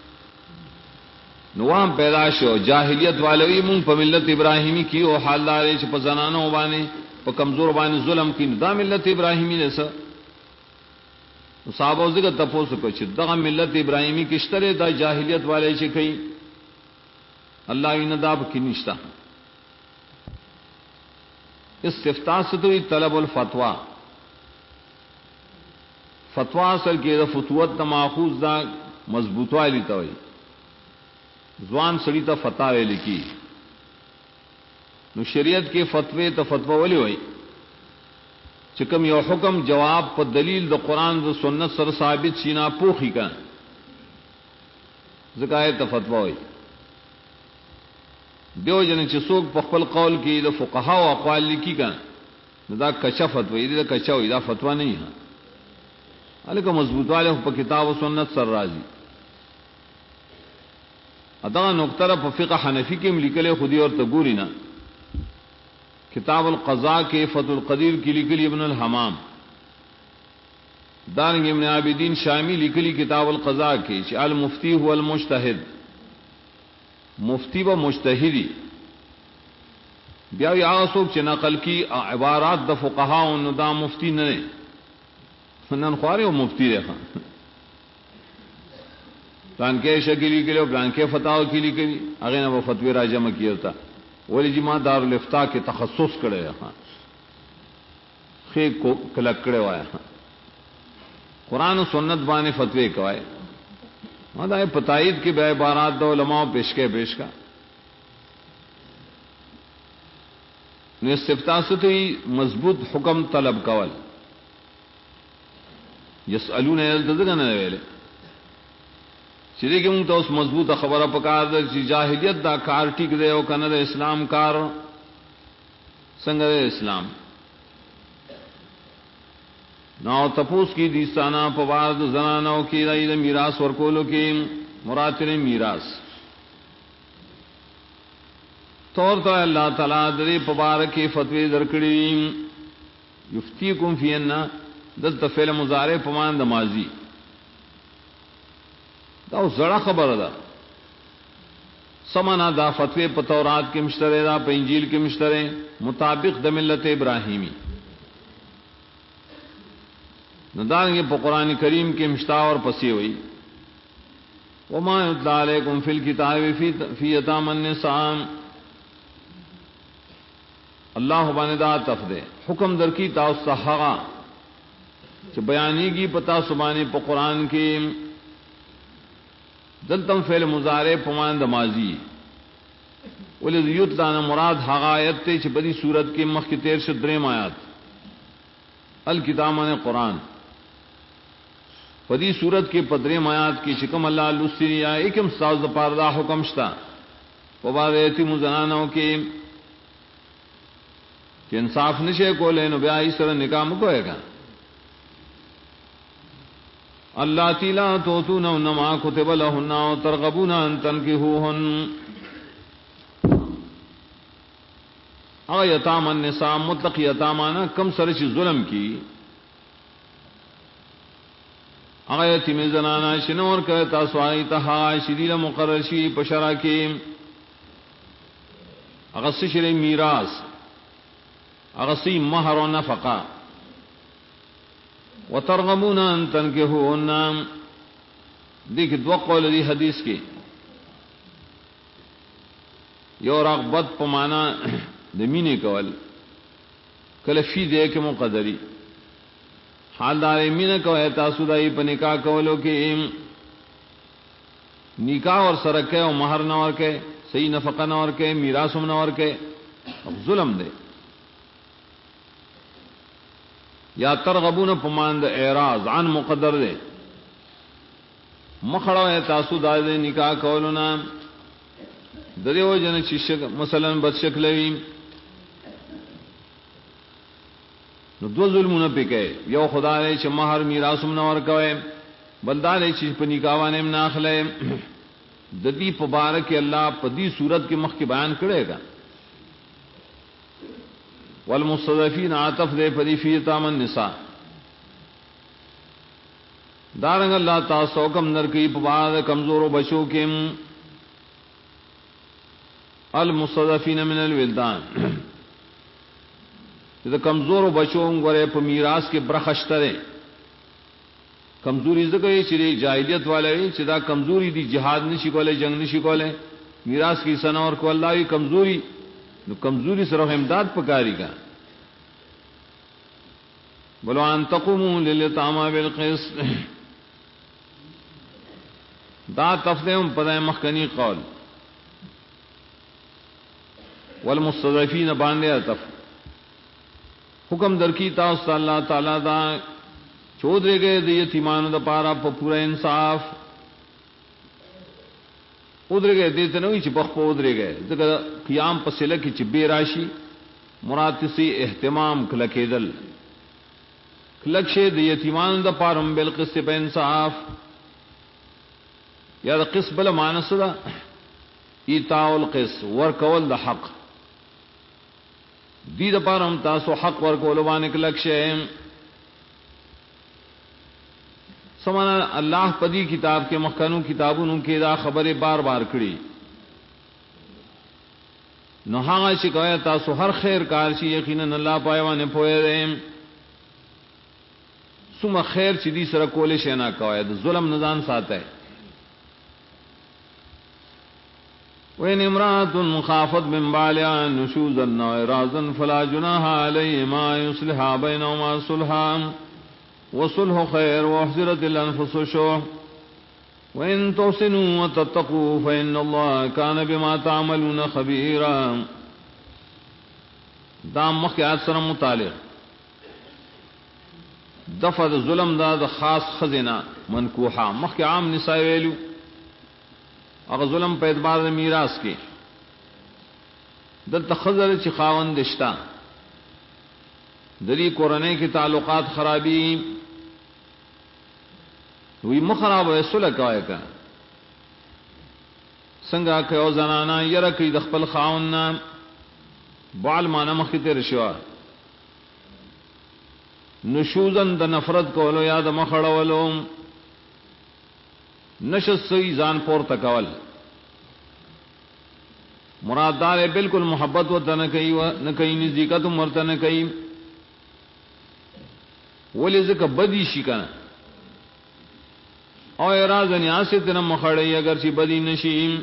نوام پیداش ہو جاہلیت والوی منگ پا ملت ابراہیمی کی او حال دارے چھ پا زنانوں بانے پا کمزور بانے ظلم کی دا ملت ابراہیمی نیسا صحابہ ذکر تپو سکو چھ دا ملت ابراہیمی کشترے دا جاہلیت والے چھ کئی اللہ انداب کی نشتا. استفتاء سے تو طلب الفتوہ فتوہ اصل کی دا فتوت دا ماخوذ دا مضبوط والی تا ہوئی زوان سڑی تا فتاوے لکی نو شریعت کے فتوے تا فتوہ والی ہوئی چکم یو حکم جواب پر دلیل دا قرآن دا سنت سر ثابت شینا پوخی کا ذکائے تا فتوہ ہوئی دیو جن چسوک پخپل قول کی دا فقہا و اقوال لکی کا دا کچا فتوی دا کچا ہوئی دا فتوہ نہیں ہے علیکہ مضبوط والے پا کتاب و سنت سر رازی ادا نقطہ پا فقہ حنفی کے لکلے خودی اور تگوری نا کتاب القضاء کے فتح القدیر کی لکلی ابن الحمام دارنگ ابن عابدین شامی لکلی کتاب القضاء کی چی المفتی هو المجتہد مفتی و مجتہدی بیاوی آسوک چی نقل کی عبارات دا فقہا انو دا مفتی ننے نن خوارے و مفتی دیکھا پلانکے شکلی کے لیے پلانکے فتاو کی لی کری اگے نہ وہ فتوی را جمع کیا ہوتا ولی جی ماں دار الافتاء کے تخصص کرے ہاں خیب کو کلک کرے ہوا ہے قرآن و سنت بانے فتوی کوائے ماں پتائید کے بے عبارات دو علماء پیش کا استفتاء سے تو مضبوط حکم طلب کول یسألون یلتزگن ویلے چیزے کہ منگتا اس مضبوط خبر پکار دا چی جاہلیت دا کار ٹھیک دے او کنا دا اسلام کار سنگ دے اسلام ناو تپوس کی دیستانا پوار دا زناناو کی دا دا میراث ورکولو کی مراتر میراث طور تا اللہ تعالیٰ دے پبارکی فتوی درکڑی یفتیکم فی اننا دلتا فعل مضارع پمان دا ماضی دا زڑا خبر دا سمنا دا فتوی پا تورات کے مشترے دا پا انجیل کے مشترے مطابق دا ملت ابراہیمی ندانگے پا قرآن کریم کے مشتاور پسی ہوئی وما یتلا علیکم فی الکتاب فی یتام النساء اللہ باندہ تفدے حکم در کی تاؤستحقا کہ بیانی کی پتا سبانی پا قرآن کی دلتم فعل مضارع پمان دمازی ولی یتلانا مراد حقایت تے چھ بدی صورت کی مخ کی تیر شدریم آیات الکتامان قرآن بدی صورت کی پدریم آیات کی چکم اللہ لسری آئے ایکم ساز دا پاردہ حکم شتا وباد ایتیم زنانوں کی کہ انصاف نشے کو لینو بیا اس طرح نکاح مکوئے گا اللہ تیلا توتونہن ما کتب لہن ترغبون ان تنکحوہن یتام النساء مطلق یتامانا کم سرچ ظلم کی یتیم زنانا شنور کرتا سوائی تہا شدیل مقرر شی پشرا کی اغسی شر میراث اغسی مہر و نفقہ وترغبون ان تنكحوهن. دیکھ دو قول دی حدیث کی، یو رغبت په معنا د مینې کول، کله فی دې کې مقدری حال دار مینه کوي تاسو دای په نکاح کولو کې نکاح اور سره کې او مہر نه ورکې، صحیح نفقه نه ورکې، میراث هم نه ورکې، ظلم دی. یا ترغبون په مان د اعراض عن مقدر دی، مخړو تاسو دای نکاح کولو نه دریو جن چې مثلا بد شکل وي نو دو ظلمونه پکې، یو خدای چې مہر میراث هم نه ورکوي، بلدار چې په نکاح باندې نه اخلي. د دې په باره کې الله په دې صورت کې مخکې بیان کړی دا والمستضعفین عطف دې په دې فی تام النساء. دارنګ الله تاسو کم نر کې په باره کمزورو بچو کې المستضعفین من الولدان، دا کمزور بچوں غره په میراث کې برخشتره کمزوری زګي چې جاہلیت والے چې دا کمزوری دی جهاد نشي کولای، جنگ نشي کولای، میراث کی سنا اور کو الله کی کمزوری، نو کمزوری سره امداد پکاري کا. بلو ان تقوموا لليتامى بالقسط، دا تفدیم پدای مخکنی قول والمستضعفین باندې عطف حکم در کی تاسو اللہ تعالی دا چودرے گئے دی یتیمانو دا پارا پا پورا انصاف ادرے گئے دیتے نوی چی بخ پا ادرے گئے ذکر قیام پا سلکی چی بے راشی مراتسی احتمام کلکی دل کلکشے دی یتیمانو دا پارم بالقسط پا انصاف. یا دا قسط بلا مانس دا ایتاو القسط ورکول دا حق دی دا پارم تاسو حق ورکولو بانک لکشے. سمانا اللہ پدی کتاب کے مخکنو کتابونو کے دا خبر بار بار کری نو ہاں شکایہ تاسو ہر خیر کار چی یقیناً اللہ پایوانے پوئے دے سم خیر چی دی سر کولے شینا کوئے دا ظلم نظام ساتا ہے. وَإِنْ امْرَأَةٌ خَافَتْ مِنْ بَعْلِهَا نُشُوزًا أَوْ إِعْرَاضًا فَلَا جُنَاحَ عَلَيْهِمَا أَن يُصْلِحَا بَيْنَهُمَا صُلْحًا وَالصُّلْحُ خَيْرٌ وَأُحْضِرَتِ الْأَنفُسُ الشُّحَّ وَإِنْ تُحْسِنُوا وَتَتَّقُوا فَإِنَّ اللَّهَ كَانَ بِمَا تَعْمَلُونَ خَبِيرًا. دام مخیات سره متعلق دفع ظلم دا خاص خزینہ منکوحہ مخی عام نساء ویلو اگر ظلم په اعتبار د میراث کې دلته خزر چې خاوند دشتا دلی قرآن کې تعلقات خرابی وی مخرب وسله کوي کا څنګه که او زنانا یره کې د خپل خاوند نه بال معنا مخ ته رشوا نشوزن د نفرت کولو یا د مخړولو نشس سی ځان پور تکول مراد دار بالکل محبت و تن کئی و نہ کئی نزدیکت مرتن کئی ولی ذکر بدی شکن او اراز نیاست نہ مخڑی اگر چی بدی نشیم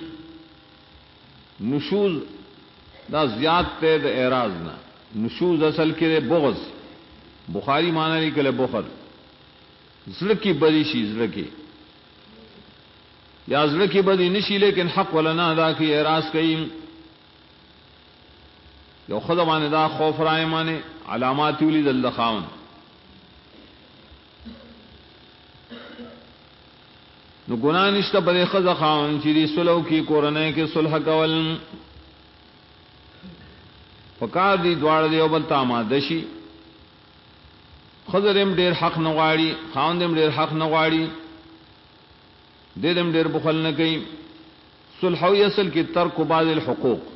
نشوز دا زیاد تے دا اعراض نہ نشوز اصل کے بغض بخاری معنی لکھلے بخل زلکی بدی شی زلکی یا زلکی بدی نشی لیکن حق ولنا ادا کی اعراض کئی یو خود مانے دا خوف رائے مانے علامات ولید الدخاون نو گناہ نشتا پر خز خاون چیری سلو کی قرنے کے صلح کول فکار دی دوار دیو بلتا مادشی خضرم دیر حق نغاڑی خاون دیم دیر حق نغاڑی دیدم دیر بخل نکی صلحوی اصل کی ترک بعض الحقوق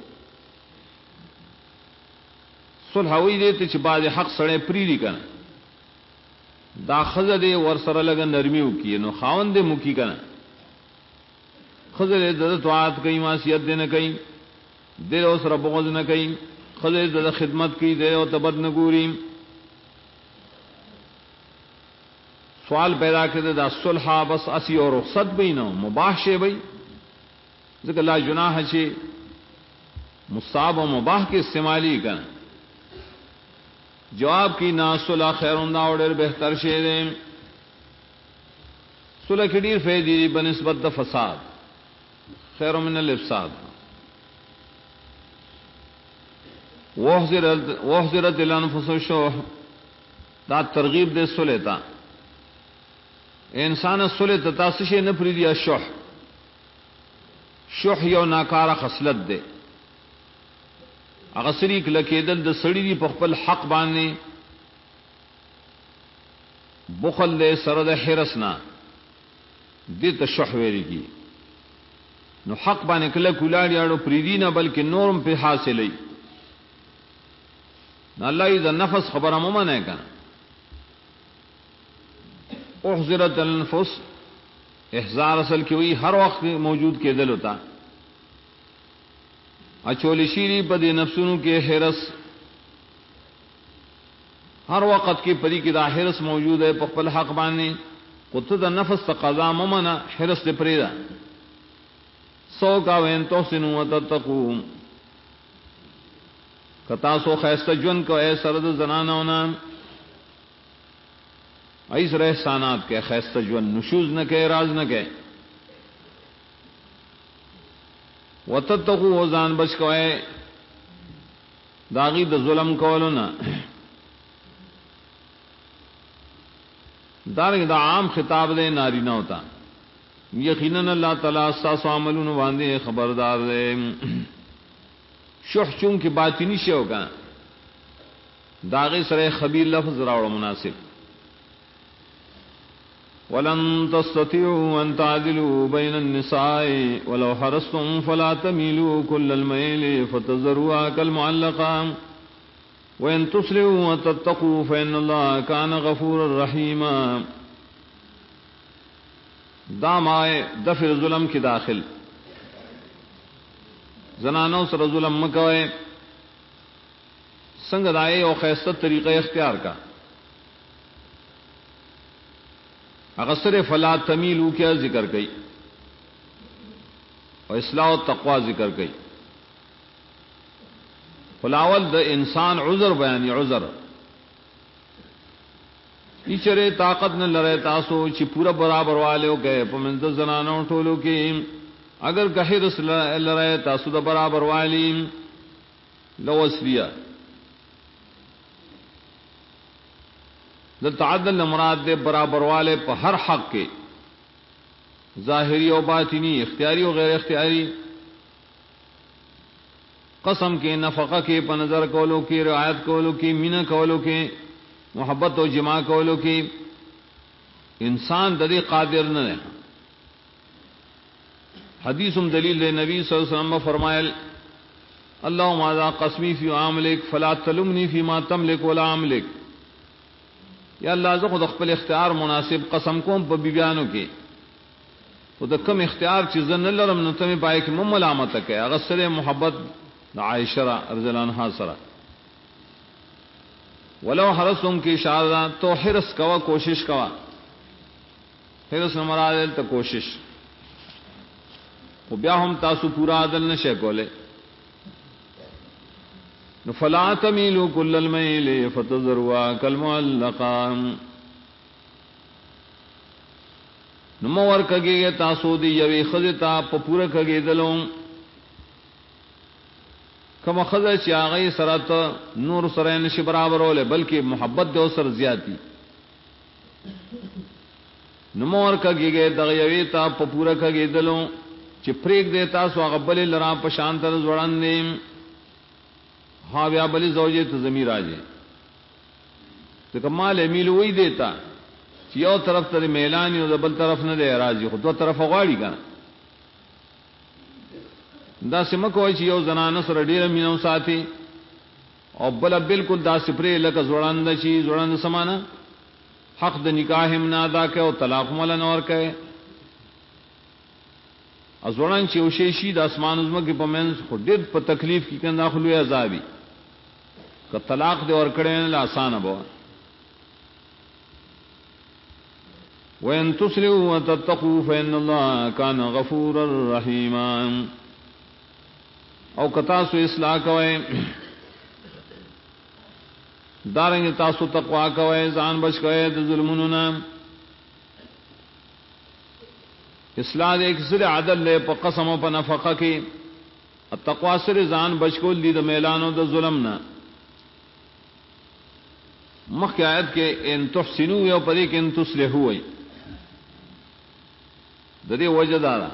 صلحوی دیتے چھ بعض حق سڑے پریدی کنا دا خضر دے ورسر لگا نرمیو کی نو خاون دے مکی کنا خضر دے دد توعات کئی معصیت دے نکی دیر اسر بغض نکی خضر دد خدمت کی دیر و تبد نگوری سوال پیدا کرتے دا صلح بس اسی اور رخصت بھی نہ مباح شے بھئی ذکر لا جناح چے مصاب و مباح کے استعمالی کن جواب کی نا صلح خیرون دا اور بہتر شے دے صلح کی دیر فیدی بنسبت دا فساد خیر من الافساد وحضرت الانفس الشح دا ترغیب دے صلح تا انسان صلح تا سشے نپری دیا شح یو ناکارا خصلت دے اغسری کلکیدل د سړی دی په خپل حق باندې بخل دے سرد حرسنا دې ته شح ویل کی نو حق باندې کله کولاړی اړو پریدینه بلکې نورم په حاصلې نو الله دې نفس خبره مو نه کنه احذرت النفس احذار اصل کی وی ہر وقت موجود کېدل ہوتا اچولی شیری پدی نفسونو کے حرس ہر وقت کی پدی کی دا حرس موجود ہے پخپل حق بانے قطد نفس تقضا ممنا حرس دے پریدا سو کا وین توسنو وتتقو کتاسو خیست جن کو اے سرد زنانونا ایس رحسانات کے خیست جن نشوز نہ کہ راز نہ کہ وتتقو وزان بچ کوئے داغی دا ظلم کولونا دارنگ دا عام خطاب دے ناری نہ ہوتا یقیناً اللہ تعالیٰ ساسو عملون واندے خبردار دے شح چون کی باطنی سے ہوگا داغی سرے خبیر لفظ راوڑ مناسب وَلَن تَسْتَطِيعُوا أَن تَعْدِلُوا بَيْنَ النِّسَاءِ وَلَوْ حَرَصْتُمْ فَلَا تَمِيلُوا كُلَّ الْمَيْلِ فَتَذَرُوهَا كَالْمُعَلَّقَةِ وَإِن تُصْلِحُوا وَتَتَّقُوا فَإِنَّ اللَّهَ كَانَ غَفُورًا رَّحِيمًا دام آئے دفع ظلم کی داخل زنانوں سر ظلم مکوئے سنگ دائے اور خیستت طریقہ اختیار کا اغسر فلا تمیلو کیا ذکر گئی اور اصلاح و تقوی ذکر گئی فلاول د انسان عذر بیانی عذر ایچرے طاقت نہ لڑے تاسو چی پورا برابر والے ہو گئے پمنت زنانوں ٹولو کی اگر گہرس لڑے تاسو دا برابر والی لوسلیا تعدل مراد دے برابر والے پہ ہر حق کے ظاہری و باطنی اختیاری و غیر اختیاری قسم کے نفقہ کے پہ نظر کولو کی رعایت کولو کی مینہ کولو کے محبت و جماع کولو کی انسان ددی قادر نہ ہے حدیث دلیل دے نبی صلی اللہ علیہ وسلم فرمائل اللہ ماذا قسمی فی عاملک فلا تلمنی فی ما تملک ولا عاملک یا اللہ زخ د خپل اختیار مناسب قسم کوم په بیانو کې او د کم اختیار چې زن لرم نو ته پای کې ملامت کوي هغه سره محبت د عائشہ رضی الله عنها سره ولو حرصتم کی اشارہ تو حرص کوا کوشش کوا حرص نہ مراد ته کوشش او بیا هم تاسو پورا عدل نشه کوله فلا تمیلوا کل المیل فتذروا کالمعلقہ نمور کگے تاسو دی یوی خذتا پورا کگے دلوں کما خذ چاغی سرات نور سرین شی برابر ولے بلکہ محبت دو سر زیاتی نمور کگے دغیوی تا پورا کگے دلوں چ پریک دیتا سو غبل لرا پشانتر زوڑن ہاں بیا بلی زوجے تو ضمیر آجے تو کمال امیل وہی دیتا یو طرف تر میلانی او بل طرف نہ دے راضی خود دو طرف غواړي کا دا سمکو چې یو زنانه سره ډیر مینو ساتي او بل بالکل دا سپری لکه زوړاند شي زوړاند سمانه حق د نکاح هم نه ادا کوي او طلاق مول نه ور کوي ازوړان چې وشي شي د اسمان عظمه کې پمنس خو ډیر په تکلیف کې کنده خلوی عذابي که طلاق دے اور کڑے لا آسان بو وَإِن تُصْلِحُوا وَتَتَّقُوا فَإِنَّ اللَّهَ كَانَ غَفُورًا رَحِيمًا. او کتا سو اصلاح کوئے دارنگ تاسو تقوا کوئے زان بچ کوئے د ظلموننا. اصلاح ایک سر عدل لے پا قسم و پا نفقہ کی التقوا سر زان بچ کو لی د میلانو د ظلمنا. مخ کی آیت کے ان تحسنو یو پدی کہ ان تصلحو وی ددی وجہ دارا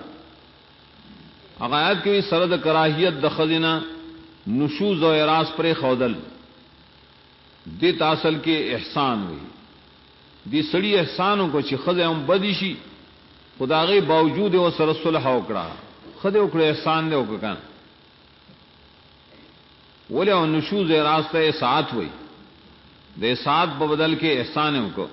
آیت کی سرد کراہیت د خزینہ نشوز و اراس پر خودل دی تاصل کے احسان ہوئی دی سڑی احسانوں کو چی خز ام بدیشی خدا غی باوجود و سر صلح اکڑا خد اکڑے احسان دے اکڑا ولی او نشوز اراس تے ساتھ ہوئی دے ساتھ بدل کے احسان کو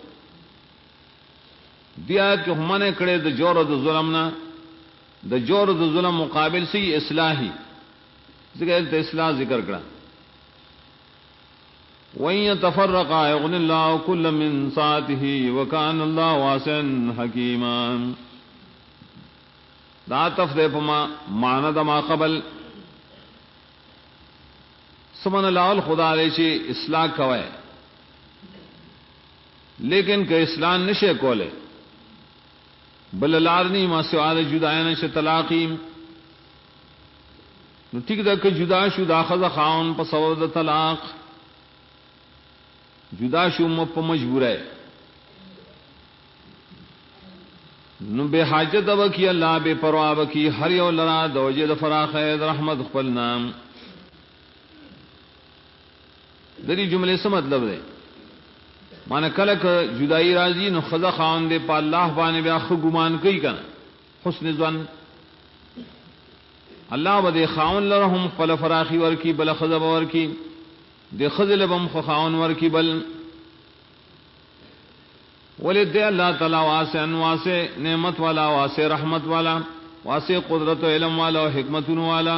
دی آیت کہ ہم نے کڑے د جور و د ظلمنا د جور و د ظلم مقابل سے اصلاحی ذکر اصلاح ذکر کرا. وَإِن يَتَفَرَّقَا يُغْنِ اللَّهُ كُلًّا مِّن سَعَتِهِ وَكَانَ اللَّهُ وَاسِعًا حَكِيمًا. دا تفدے پما معنی دا ما قبل سمن اللہ خدا علیہ چی اصلاح کوئے لیکن کہ اصلاح نشے کولے بل لارنی ما سوال جدائن ش طلاقیم نو ٹھیک دا کہ جدا شو دا خذ خاون پا صور دا طلاق جدا شو مپ مجبور ہے نو بے حاجت وکی اللہ بے پرواہ وکی ہر یو لرا دوجہ دا فراخ ہے رحمت خپل نام. دری جملے سے مطلب دے مانا کلک جدائی راضی نو خزا خان دے پا اللہ بانے بے آخ گمان کئی کنا حسن ظن اللہ با دے خاون لرحم پل فراخی ورکی بل خزا ورکی دے خزل بم خاون ورکی بل ولی دے اللہ تعالی واسع واسع نعمت والا واسع رحمت والا واسع قدرت و علم والا و حکمت والا.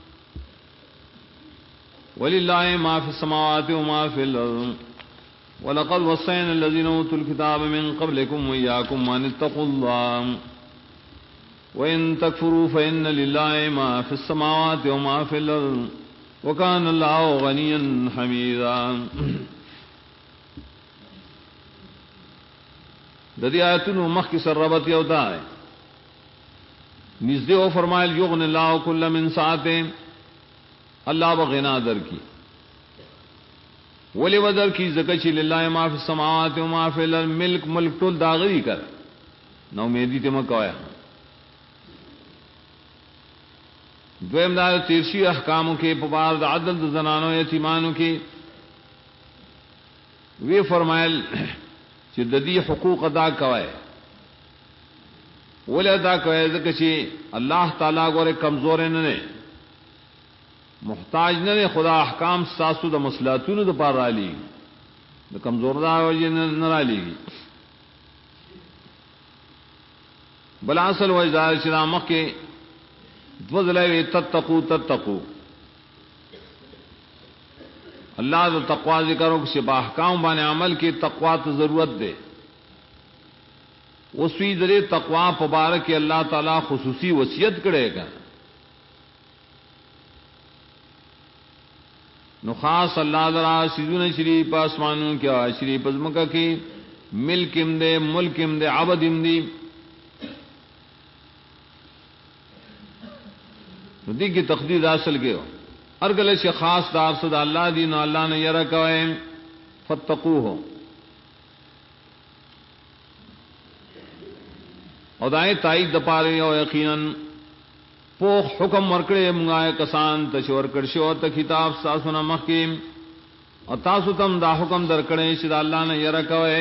وللہ ما فی السماوات و ما فی الارض وَلَقَدْ وَصَّيْنَا الَّذِينَ أُوتُوا الْكِتَابَ مِنْ قَبْلِكُمْ وَإِيَّاكُمْ أَنِ اتَّقُوا اللَّهَ وَإِن تَكْفُرُوا فَإِنَّ لِلَّهِ مَا فِي السَّمَاوَاتِ وَمَا فِي الْأَرْضِ وَكَانَ اللَّهُ غَنِيًّا حَمِيدًا. ددی آیتونو مخ کی سر ربط یودا ہے نزدے و فرمائل یغن اللہ کل من ساعتے اللہ بغنا در کی ولی ودر کی زکچی للہ ما فی السماوات و ما فی الارض ملک ملک ٹول داغری کر نو امیدی تے مکویا. دویم دار تیرشی احکاموں کے پبار عدل دا زنانوں یتیمانوں کے وی فرمائل چی ددی حقوق ادا کوئے ولی ادا کوئے زکچی اللہ تعالیٰ گورے کمزور ننے محتاج ننے خدا احکام ساسو دا مسلاتون دا پار را لی دا کمزور دا وجہ نرا لی بلا اصل وجدار چنا مخ کے دوزلے تتقو تتقو اللہ دا تقوی ذکروں کسی با احکام بانے عمل کی تقوی تا ضرورت دے اسی درے تقوی پبارک اللہ تعالی خصوصی وصیت کرے گا نو خاص اللہ درا سیزون شریف آسمانوں کیا شریف ازمکہ کی ملک ام دے ملک ام دے عبد ام دی نو دی کی تقدیر حاصل کے ہو ارگلے سے خاص دار صدا اللہ دی نو اللہ نے یرا کوئے فتقو ہو او دائیں تائید دپارے او یقیناً پوخ حکم ورکڑے منگائے کسان تشور کرشو تا کتاب ساسونا مخیم اور تاسو تم دا حکم درکڑے شدا اللہ نے یرا کوئے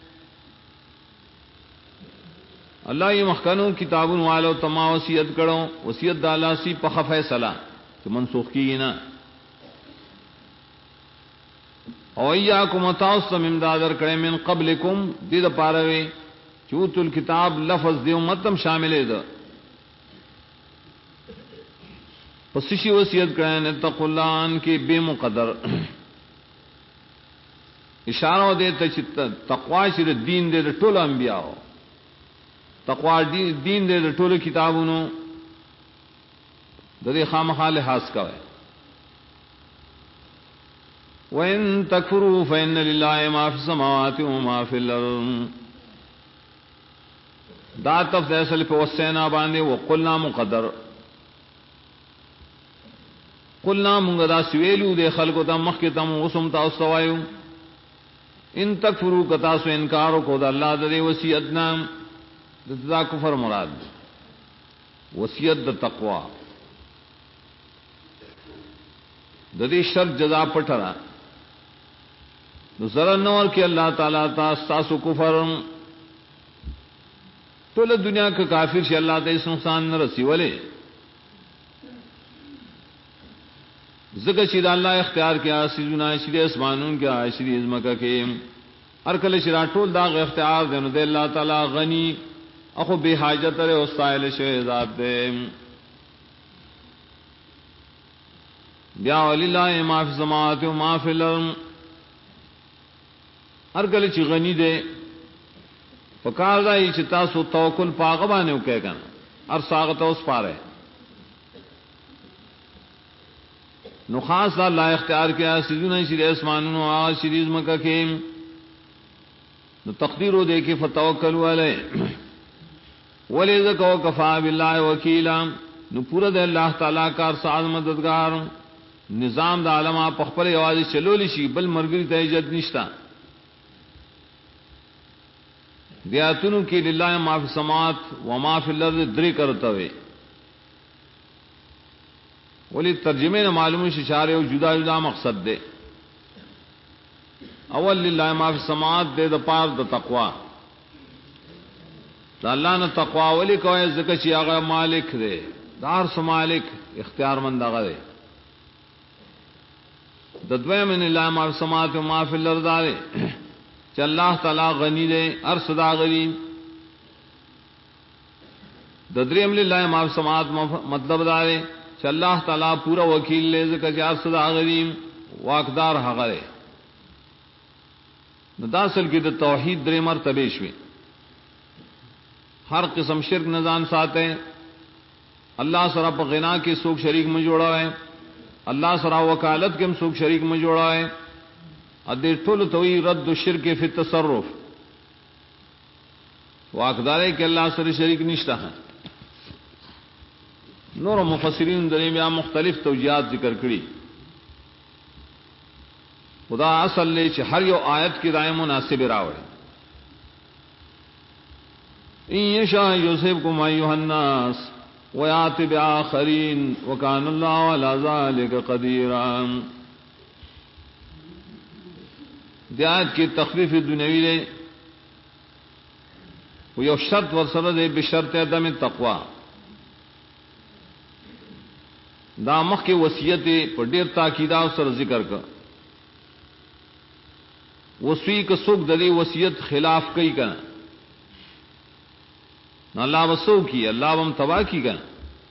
اللہ یہ مخکنوں کتابوں والو تما وسیعت کرو وسیعت دا اللہ سی پخ فیصلہ کہ منسوخ کی نا او ایاکم اتاوستم امدادر کرے من قبلکم دید پاروے چوت الکتاب لفظ دیو متم شاملے دا پسشی وسیعت کرے نتقو اللہ ان کی بے مقدر اشارہ دے تا تقوی شر دین دے ٹول انبیاء ہو تقوا دین دے ټول کتابونو د دې خامخا لحاظ کوي. وَإِن تَكْفُرُوا فَإِنَّ لِلَّهِ مَا فِي السَّمَاوَاتِ وَمَا فِي الْأَرْضِ. دا تفصیل پہ وسینا باندې وقلنا مقدر قلنا منگدا سویلو دے خلقو تا مخی تم وسم تا استوایو ان تکفرو کتاسو انکارو کو دا اللہ دا دے وسیعتنا دا کفر مراد وسیعت دا تقوی دا دے شرط جزا پٹھرا ذرا نور کہ اللہ تعالیٰ تا استاسو کفر تو دنیا کا کافر سے اللہ تے اس نقصان نہ رسی والے ذکر شید اللہ اختیار کیا سیدنا شید اسمانون کیا شید ازمکہ کے ارکل شرا ٹول داغ اختیار دینو دے اللہ تعالی غنی اخو بے حاجت رے استائل شہزاد دے بیا وللہ ما فی السماوات و ما فی الارض ارکل چی غنی دے پکار دائی چی تاسو توکل پاغبانے ہو کہے کنا ار ساغتا اس پارے نو خاص دا اللہ اختیار کیا سیدنا شیر اسمانون و آغاز شریز مکہ کے نو تقدیرو دے کے فتوکلو علیہ ولی ذکو کفا باللہ وکیلا نو پورا دے اللہ تعالیٰ کار سعاد مددگار نظام دا علماء پخپر یوازی چلو لشی بل مرگری تیجد نشتا دیاتنو کی للہ ما فی السماوات و ما فی الارض دری کرتا ہوئے ولی ترجمے نے معلوم ششارے و جدا جدا مقصد دے اول للہ ما فی السماوات دے دا پار دا تقوی دا اللہ نے تقوی ولی کوئے ذکر چی آگا مالک دے دار سو مالک اختیار مند آگا دے دا دویم للہ ما فی السماوات و ما فی الارض دارے کہ اللہ تعالیٰ غنی دے ارس دا غنی ددریم للہ ما فی السماوات مطلب دارے کہ اللہ تعالیٰ پورا وکیل لے ذکر کہ ارس دا غنی واقدار حق دے نداسل کی دا توحید درے مرتبے شوی ہر قسم شرک نظان ساتے اللہ سرا پا غنا کے سوک شریک میں جوڑا ہے اللہ سرا وکالت کے سوک شریک میں جوڑا ہے ادے ٹول توئی رد شرک فی التصرف واقدارے کہ اللہ سر شریک نشتا ہے نور مفسرین درے میں مختلف توجیہات ذکر کری خدا اصل لے چھ ہر یو آیت کی رائے مناسب راوڑے ان یشاء یذہبکم ایھا الناس ویأتی بآخرین وکان اللہ علی ذلک قدیرا دیات کی تخفیف دنیاوی دے وہ یو شرط ورسر دے بشرط عدم تقوی دا مخ کے وصیت پر دیر تاکیدہ سر ذکر کر وصی کا سکھ دری وصیت خلاف کئی کا نہ اللہ وسو کی اللہ وم تباہ کی کا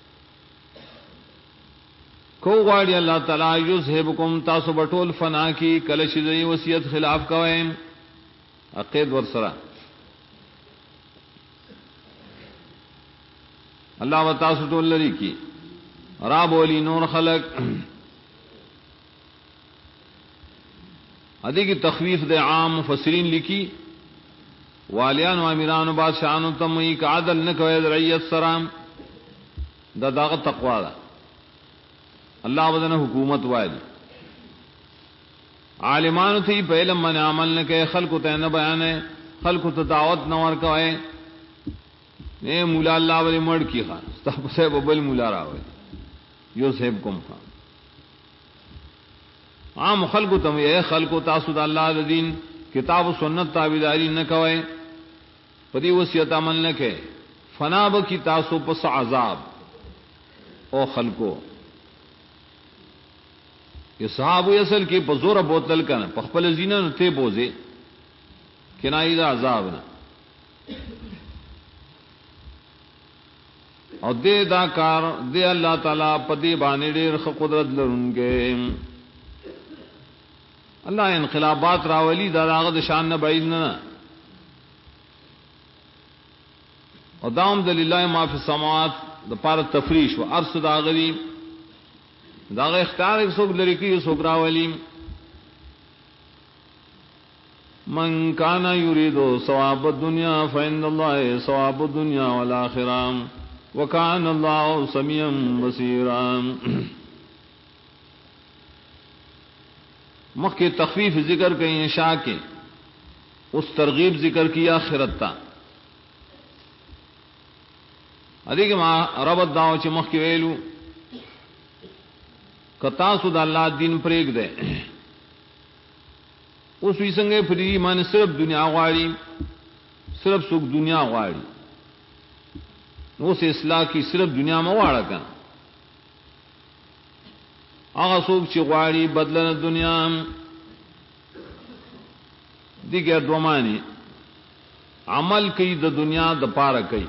کو غاڑی اللہ تعالیٰ یذہبکم تاسو بٹول فنا کی کلش دی وصیت خلاف کوئیں عقید ورسرا اللہ و تاسو ٹول لری کی راب ولی نور خلق ادی کی تخویف دے عام مفسرین لکھی والیان و امیران و بادشاہان و تمئی کا عدل نہ کوئے رعیت سرام دا داغت تقوی دا اللہ بدن حکومت وائد عالمان تھی پہ علم من عمل نہ کہ خلق تے نہ بیانے خلق تے دعوت نہ ور کوئے اے مولا اللہ ولی مڑ کی خان تب سے ببل مولا راوے یذہبکم خان عام خلق تم اے خلق تاسو اللہ دین کتاب و سنت تابعداری نہ کوئے پدی وصیت عمل نہ کہ فنا ب کی تاسو پس عذاب او خلقو یہ صحابہ اصل کی بزور بوتل کا نا پخپل زینا نہ تھے بوزے کنائی دا عذاب نہ اور دے دا کار دے اللہ تعالیٰ پدی بانے دیر قدرت لرن کے اللہ انقلابات راولی دا داغد شان نہ بعید نہ او دام دللہ ما فی السماوات د پار تفریش و ارس داغلی داغ اختیار ایک سوک لرکی سوک راولی من کان یرید ثواب الدنیا فإن اللہ ثواب الدنیا والآخرہ وکان اللہ سمیعا بصیرا. مخ کے تخفیف ذکر کے انشاء کے اس ترغیب ذکر کی آخرت تا ادھے کہ ماں ربط داو چی مخ کی ویلو کتاسو دا اللہ دین پریگ دے اس وی سنگے پھری مان صرف دنیا غواړي صرف سوک دنیا غواړي نو سے اصلاح کی صرف دنیا میں واڑا کا آغا سوک چی غواړي بدلن دنیا دیگر دومانی عمل کئی دا دنیا دا پارا کئی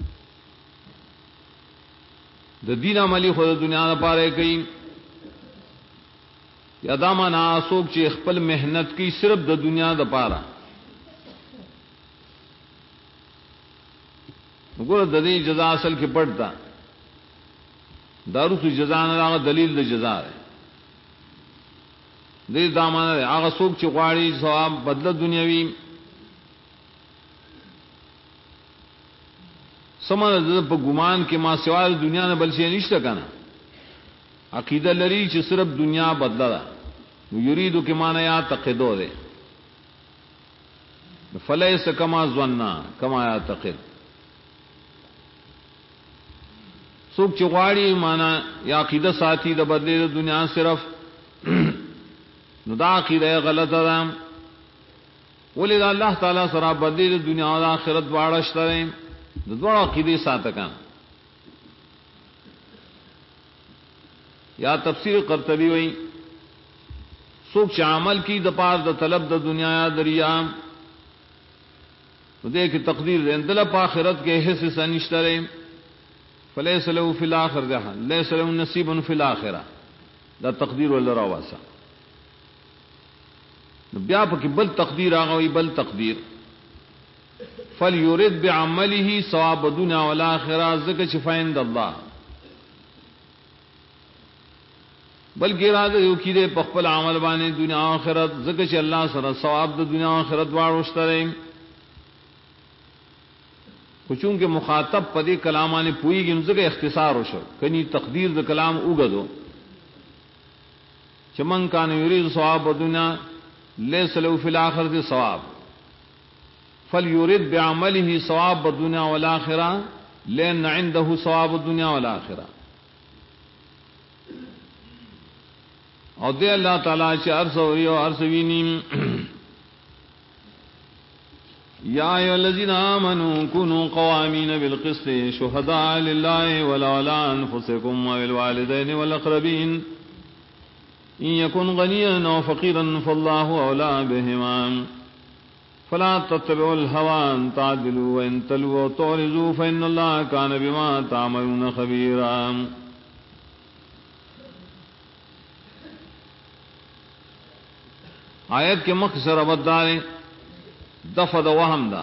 دا دین عملی خود دا دنیا دا پارا کئی یا دامانا سوک چی خپل محنت کی صرف دا دنیا دا پارا گورا دا دی جزا اصل کی پڑتا دارو سو جزا نراغ دلیل دا جزا ہے دی دامانا ہے آغا سوک چی غواړي ثواب بدل دنیاوی سمانا دا پا گمان کے ما سوال دنیا نا بلشی نشتا کنا عقیدہ لری چی صرف دنیا بدلا دا یریدو کے مانا یا تقیدو دے فلیس کما ظننا کما یا تقید سوک چی غواړي مانا یا عقیدہ ساتھی دا بدلے دا دنیا صرف نو دا عقیدہ غلط دا ولی دا اللہ تعالی سرا بدلے دا دنیا دا آخرت باڑشتا دے دا دوڑا عقیدہ ساتھکان یا تفسیر قرطبی وئی سوک چا عمل کی دا پار دا طلب دا دنیا یا دریا تو دیکھ تقدیر دے اندلہ پا آخرت کے حصے سے نشترے فلیس لہو فی الاخر دہا لیس لہو نصیب فی الاخرہ دا تقدیر واللہ رواسا بیا پاکی بل تقدیر آگوی بل تقدیر فَلْيُرِدْ بِعَمَلِهِ ثواب دنیا والآخرہ ذکر شفائند اللہ بلکہ ارادہ یو کی دے پخپل عمل بانے دنیا آخرت ذکر چ اللہ سر ثواب دا دنیا آخرت واروشتا رہے کچون کے مخاطب پدے کلامانے پوئی گی ذکر اختصار ہو شو کنی تقدیر دا کلام اوگا دو چمن کان یرید ثواب دنیا لیس لہو فی الاخرۃ ثواب فلیرد بعملہ ثواب الدنیا والآخرہ لین عنده ثواب الدنیا والآخرہ اور دے اللہ تعالیٰ چی عرص وری و عرص وینیم یا ایوہ الذین آمنوا کنوا قوامین بالقسط شہداء للہ ولو علی انفسکم وبالوالدین والاقربین ان یکن غنیا او فقیرا فاللہ اولا بہما فلا تتبعوا الهوى ان تعدلوا وان تلووا وتعرضوا فان الله كان بما تعملون خبيرا. آیت کے مختصر ابدار دفع دا وہم دا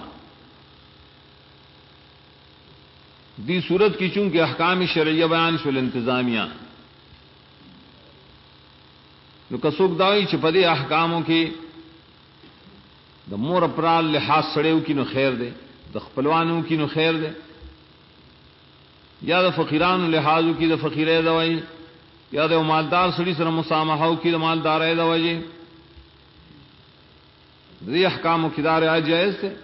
دی صورت کی چونکہ احکام شرعیہ بیان شل انتظامیہ نو کسوک داوی چپدے احکاموں کی دا مور اپرال لحاظ سڑیو کی نو خیر دے دا خپلوانوں کی نو خیر دے یا دا فقیران لحاظو کی دا فقیرے دوائی یا دا مالدار سڑی سر مسامحاو کی دا مالدار دوائی دی احکام و کدار آج جائز تھے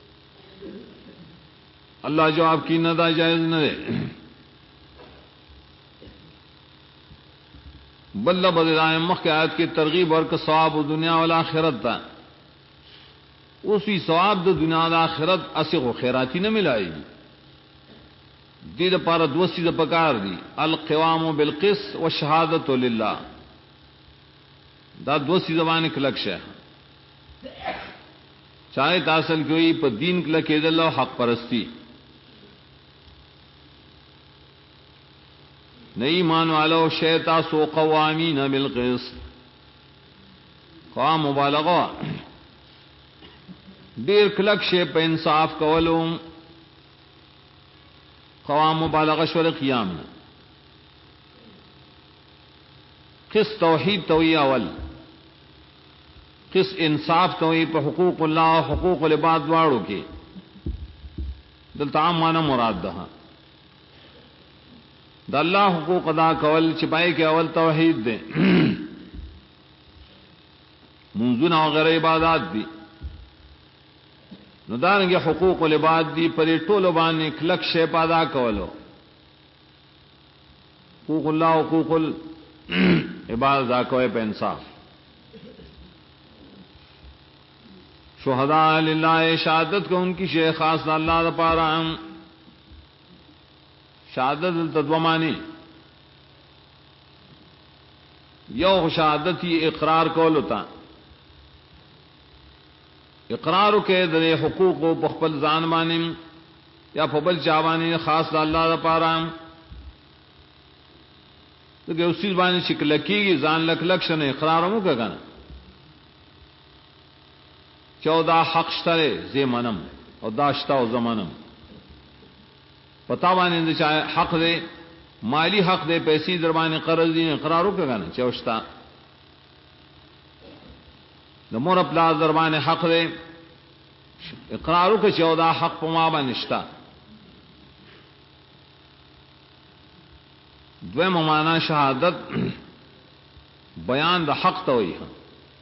اللہ جواب کی نہ دا جائز نہ دے بلہ بدلائیں مخ کے آیت کی ترغیب اور کا ثواب و دنیا والآخرت تھا اسی ثواب دا دنیا والآخرت اسق و خیراتی نہ ملائے گی دی دا پارا دوستی دا پکار دی القوام بالقسط و شہادت للہ دا دوستی زبان کلکش ہے چاہے تاصل کی ہوئی پر دین کلکید اللہ حق پرستی نئی مان والو شیطا سو قوامین بالقسط قوام مبالغہ دیر کلک شے پہ انصاف کولوم قوام مبالغہ شور قیام نہ قس توحید توئی اول قس انصاف توئی پہ حقوق اللہ حقوق العباد واڑو کے دل تعام مانا مراد دہا دا اللہ حقوق ادا کول چپائی کے اول توحید دے منزنا وغیرہ عبادات دی ندارنگے حقوق العباد دی پری ٹولو بانے کلک شے پادا کولو حقوق اللہ حقوق العباد دا کوئے پہ انصاف شہداء للہ شہادت کو ان کی شیخ خاص اللہ دا پارا شہادت تدومانی یو شہادت ہی اقرار کولو تا اقرار کے در حقوق و بخبل زان مانم یا فبل چاوانی خاص اللہ دا پارام تو کہ اسی زبانی شکلکی گی زان لک لکشن اقرارمو کا گنا 14 حق شترے زی منم اور داشتا و زمانم پتاوانی اندر چاہے حق دے مالی حق دے پیسی دربانی قرض دین اقرارو کا گنا چوشتا مور اپلا دربان حق دے اقرارو کے 14 حق پمابا نشتا دوے ممانا شہادت بیان دا حق تو ہوئی ہے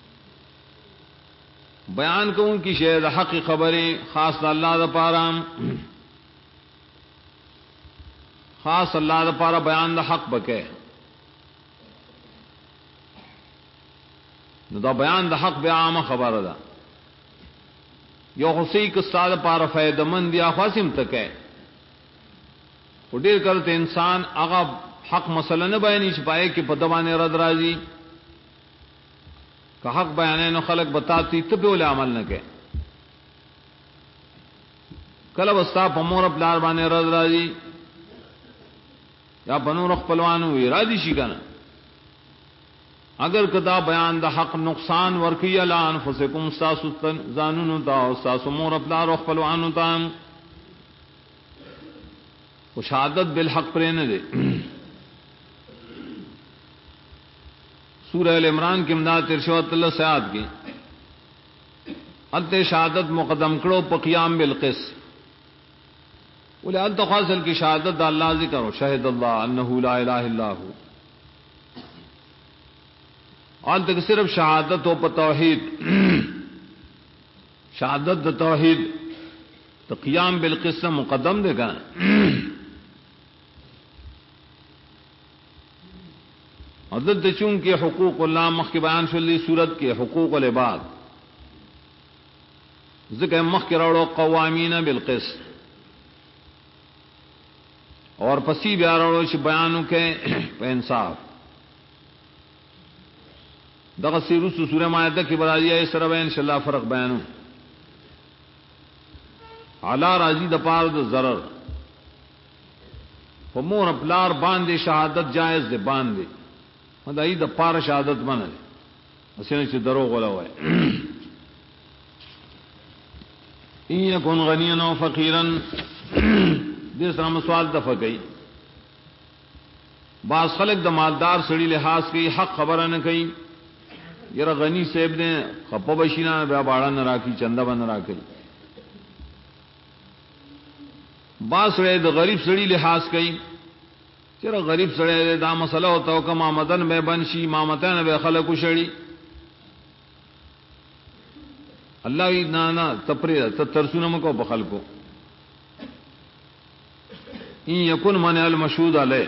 بیان کو ان کی شہد حق کی خبریں خاص اللہ دا پارام خاص اللہ دا پارا بیان دا حق بکے دا بیان دا حق بے عام خبر دا یو خسی کستا دا پارا فائدہ مند یا خاصم تک ہے وہ دیر کرتے انسان آغا حق مسئلہ نہ بیانی چھپائے کہ پدوان رد راضی کہ حق بیانے نو خلق بتاتی تب اولے عمل نہ کہ کلب استا پمور اپلار بانے رد راضی یا بنو رخ پلوانو ارادی شی کنا اگر کدا بیان دا حق نقصان ورکی علا انفسکم ساسو زانونو تا ساسو مور اپلا رخ پلوانو تا شہادت بالحق پرینے دے سورہ العمران کی امداد 13 سیاد کی الت شہادت مقدم کرو پقیام بالقسط بولے الت خاصل کی شہادت دا اللہ ذکر ہو شہد اللہ انہ لا الہ الا ہو آن تک صرف شہادت ہو پا توحید شہادت دا توحید تو قیام بالقسط مقدم دے گا حضرت چون کے حقوق اللہ مخ کے بیان شلی صورت کے حقوق العباد ذکر مخ کے روڑو قوامین بالقسط اور پسی بیا روڑو چھ بیانوں کے انصاف دغسی رسو سورہ مائدہ کی برازیہ اس طرح انشاءاللہ فرق بیانوں علا راضی دپار دا ضرر فمور اپلار باندے شہادت جائز دے باندے مدعی دا پار شہادت بنا دے اسے سے دروغ والا ہوا ہے این یکن غنین و فقیرن دیس رحم سوال دفع گئی بعض خلق دا مالدار سڑی لحاظ کی حق خبرہ نہ کئی یرا غنی صاحب نے خپا بشینا بیا باڑا نہ راکی چندہ بن راکی بعض سڑے دا غریب سڑی لحاظ کئی چرا غریب سڑے دا مسئلہ ہوتا ہو کہ مامدن بے بنشی مامتین بے خلق شڑی اللہ وی نانا تپری ترسونم کو بخل کو این یکن من المشہود علیہ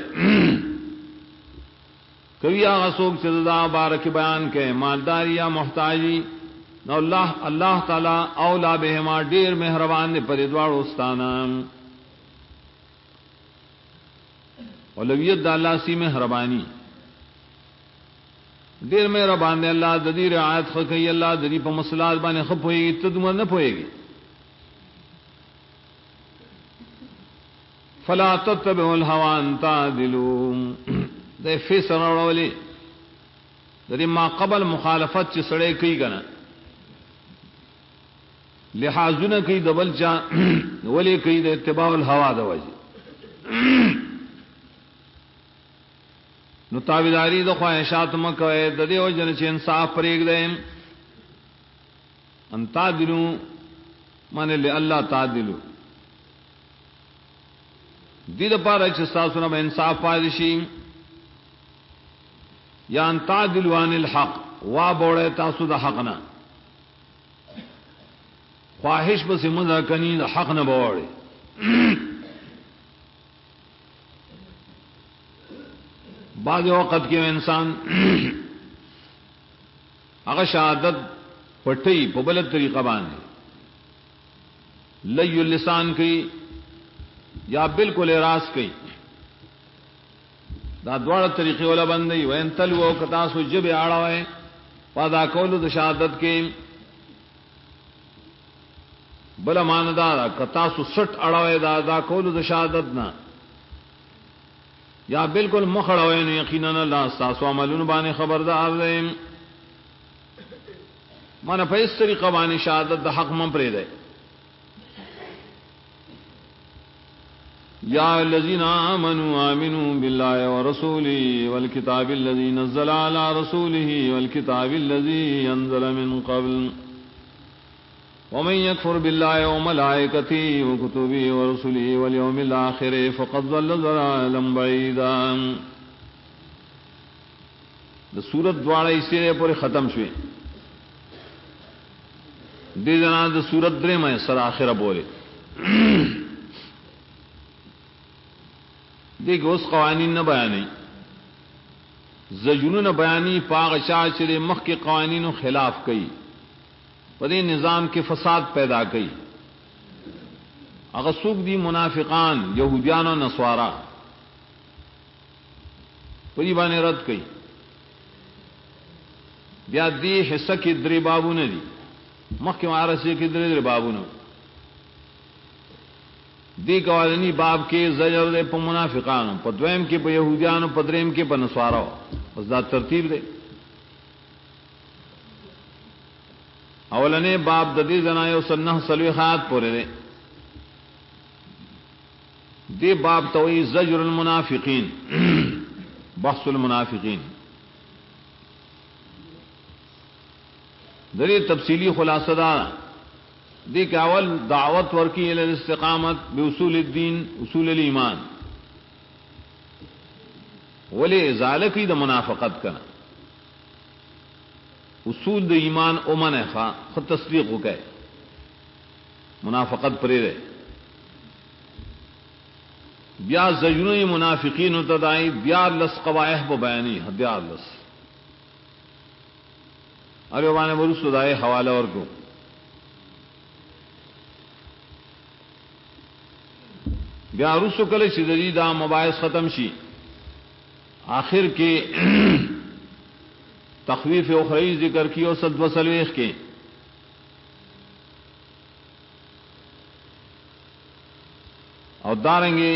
کبھی آغا سوک چزدہ بارک بیان کے مالداری یا محتاجی نو اللہ تعالی اولا بہما دیر مہربان نے پریدوار استانام اولویت دا اللہ سی مہربانی دیر مہربان دے اللہ ددی رعایت خکی اللہ ددی پا مسئلات بانے خب ہوئے گی تدمر نہ ہوئے گی فلا تتبعوا الهوى ان تعدلوا دے فیصل روڑولی دری ما قبل مخالفت چی سڑے کئی گنا لحاظ نہ کئی دبل چا ولی کئی دے اتباع الهوى دا وجی نو تابعداری د خواہشات مکوئے د دیو جن چې انصاف پرېږ دې ان تعدلوا من الله تعدلوا دې لپاره چې تاسو نه انصاف پاتې شي یا ان تعدلوا عن الحق وا بوړې تاسو د حق نه خواہش بس مزه کني د حق نه بوړې بعض وقت کې انسان هغه شهادت پټي په بل طریقه باندې لي اللسان کوي یا بالکل اراس کوي دا دواړه طریقې ولا باندې وین تلو کتا سو جب اړه پادا کولو د شهادت کې بل ماندار کتا سو 60 اړه دا کولو د شهادت نه یا بالکل مخړوي نو یقینا الله تاسو عملونه باندې خبردار دی مانا په اس طریقه باندې شهادت د حق من پرې دی یا الذين آمنوا آمنوا بالله ورسوله والكتاب الذي نزل على رسوله والكتاب الذي أنزل من قبل ومن يكفر بالله وملائكته وكتبه ورسله واليوم الآخر فقد ضل ضلالا بعيدا. د سورۃ دواړه ایسه پورې ختم شوه. دې جنا د سورۃ درې مې سره اخره پورې دې اوس قوانین نه بیانې زجرونه بیانې پاغه چا چې مخ کې قوانینو خلاف کوي په دې نظام کې فساد پیدا کوي هغه څوک دي منافقان يهوديان او نصارا په دې باندې رد کوي بیا دې حصہ کې درې بابونه دي مخکې مارسه کې درې بابونه دی قوانینی باب کې زجر دے په منافقانو په دویم کې په يهوديانو په دریم کې په نصارو اوس دا ترتیب دی اولنې باب د دې زنایو سنه صلیحات پورې دی دی باب توي زجر المنافقین بحث المنافقین دې تفصیلی خلاصہ دا دی کہ اول دعوت ورکی الی الاستقامت باصول الدین اصول الایمان ولی ازالہ کی دا منافقت کنا اصول دا ایمان امن خواہ خود تصدیق ہو گئے منافقت پرے رہے بیا زجرون منافقین اتدائی بیار لس قوائح و بیانی بیار لس ارے وانے برس دائے حوالہ اور کو بیا رسو کله چې د دې دا مباحث ختم شي آخر کې تخویف اخروی ذکر کیو صد وسلویخ کې او دارنګي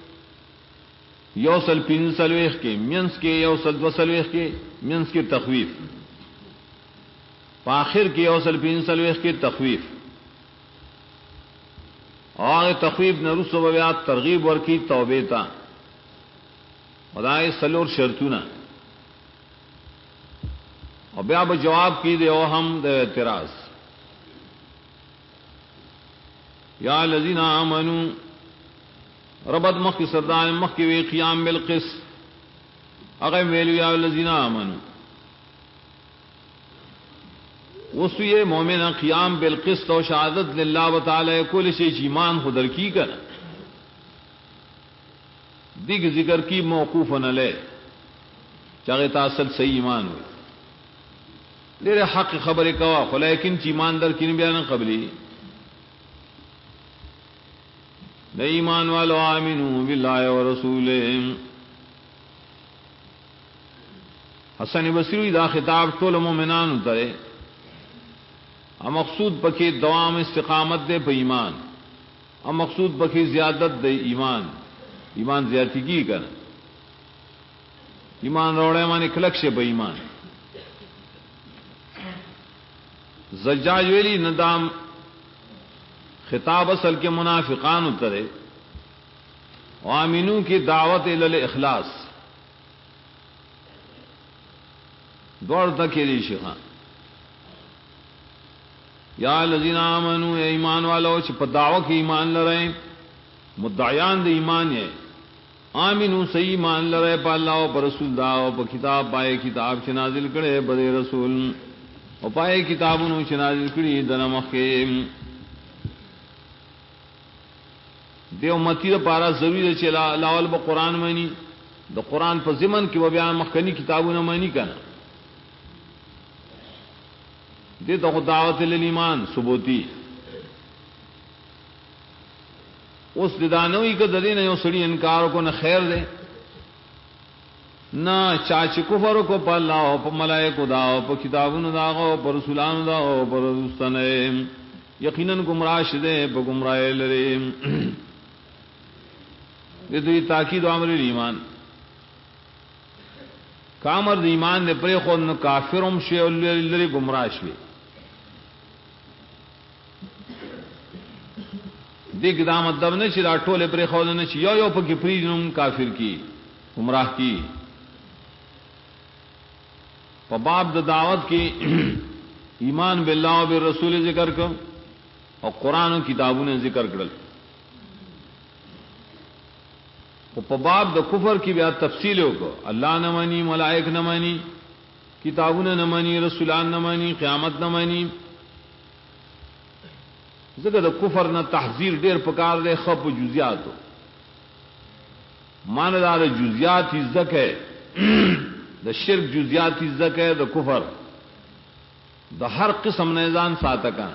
یوصل پین سلویخ کې مینس کې یو صد وسلویخ کې مینس کې تخویف په آخر کې یوصل پین سلویخ کې تخویف اور تخویب نہ رسو بیا ترغیب ورکی توبے تا خدائے سلور شرطونا اور بیا جواب کی دے او ہم دے اعتراض یا الذین آمنوا ربط مخ کی سردان مخ کی وی قیام بالقسط اگر ویلو یا الذین آمنوا وسوی مومن قیام بالقسط و شہادت للہ و تعالی کل شی ایمان خودر کی کر دیگ ذکر کی موقوف علیہ چاہے تاصل صحیح ایمان ہوئی لیرے حق خبر کوا خلیکن چی ایمان در کی بیان قبلی نہ ایمان والو آمنوا باللہ و رسولہ حسن بصری دا خطاب طول مومنان اترے مقصود پکی دوام استقامت دے پہ ایمان مقصود پکی زیادت دے ایمان ایمان زیادتی کی کر ایمان روڑے مانے کلکش پہ ایمان زجاج ویلی ندام خطاب اصل کے منافقان اترے وامنو کی دعوت الاخلاص دوڑ تک یہ شیخا یا الذین آمنوا اے ایمان والو چھ دعوت کی ایمان لرے مدعیان دے ایمان ہے آمنو صحیح ایمان لرے پا اللہ و پا رسول دا و پا کتاب پائے کتاب چھ نازل کرے بدے رسول و پائے کتابونو چھ نازل کری دنمخ کے دے امتی دا پارا ضروری دے چھ لاول با قرآن مانی دا قرآن پا زمن کی و بیان مخکنی کتابونا مانی کنا دے تو دعوت الایمان ثبوتی اس دانوی کا ددی نے سڑی انکار کو نہ خیر دے نہ چاچ کفر کو پا اللہ پا ملائکو داو پا کتابون داغو پا رسولان داو پا رسولان یقیناً گمراہ دے پا گمراہ لرے دے تو یہ تاکید عمر ایمان کامر دی ایمان نے پرے خود نہ کافرم شے لرے گمراہ شے دیکھ دا مطلب نہ چھ راٹولے پرے خود نہ چھ یو پکی پریجنم کافر کی گمراہ کی باب دا دعوت کی ایمان باللہ و بالرسول ذکر کر اور قرآن و کتابوں نے ذکر کرل باب دا کفر کی بیا تفصیلوں کو اللہ نہ مانی ملائک نہ مانی کتابوں نے نہ مانی رسولان نہ مانی قیامت نہ مانی ذکر دا کفر نہ تحذیر دیر پکار دے خب جزیات ماندار جزیات ہی زک ہے دا شرک جزیات ہی زک ہے دا کفر دا ہر قسم نیزان ساتکان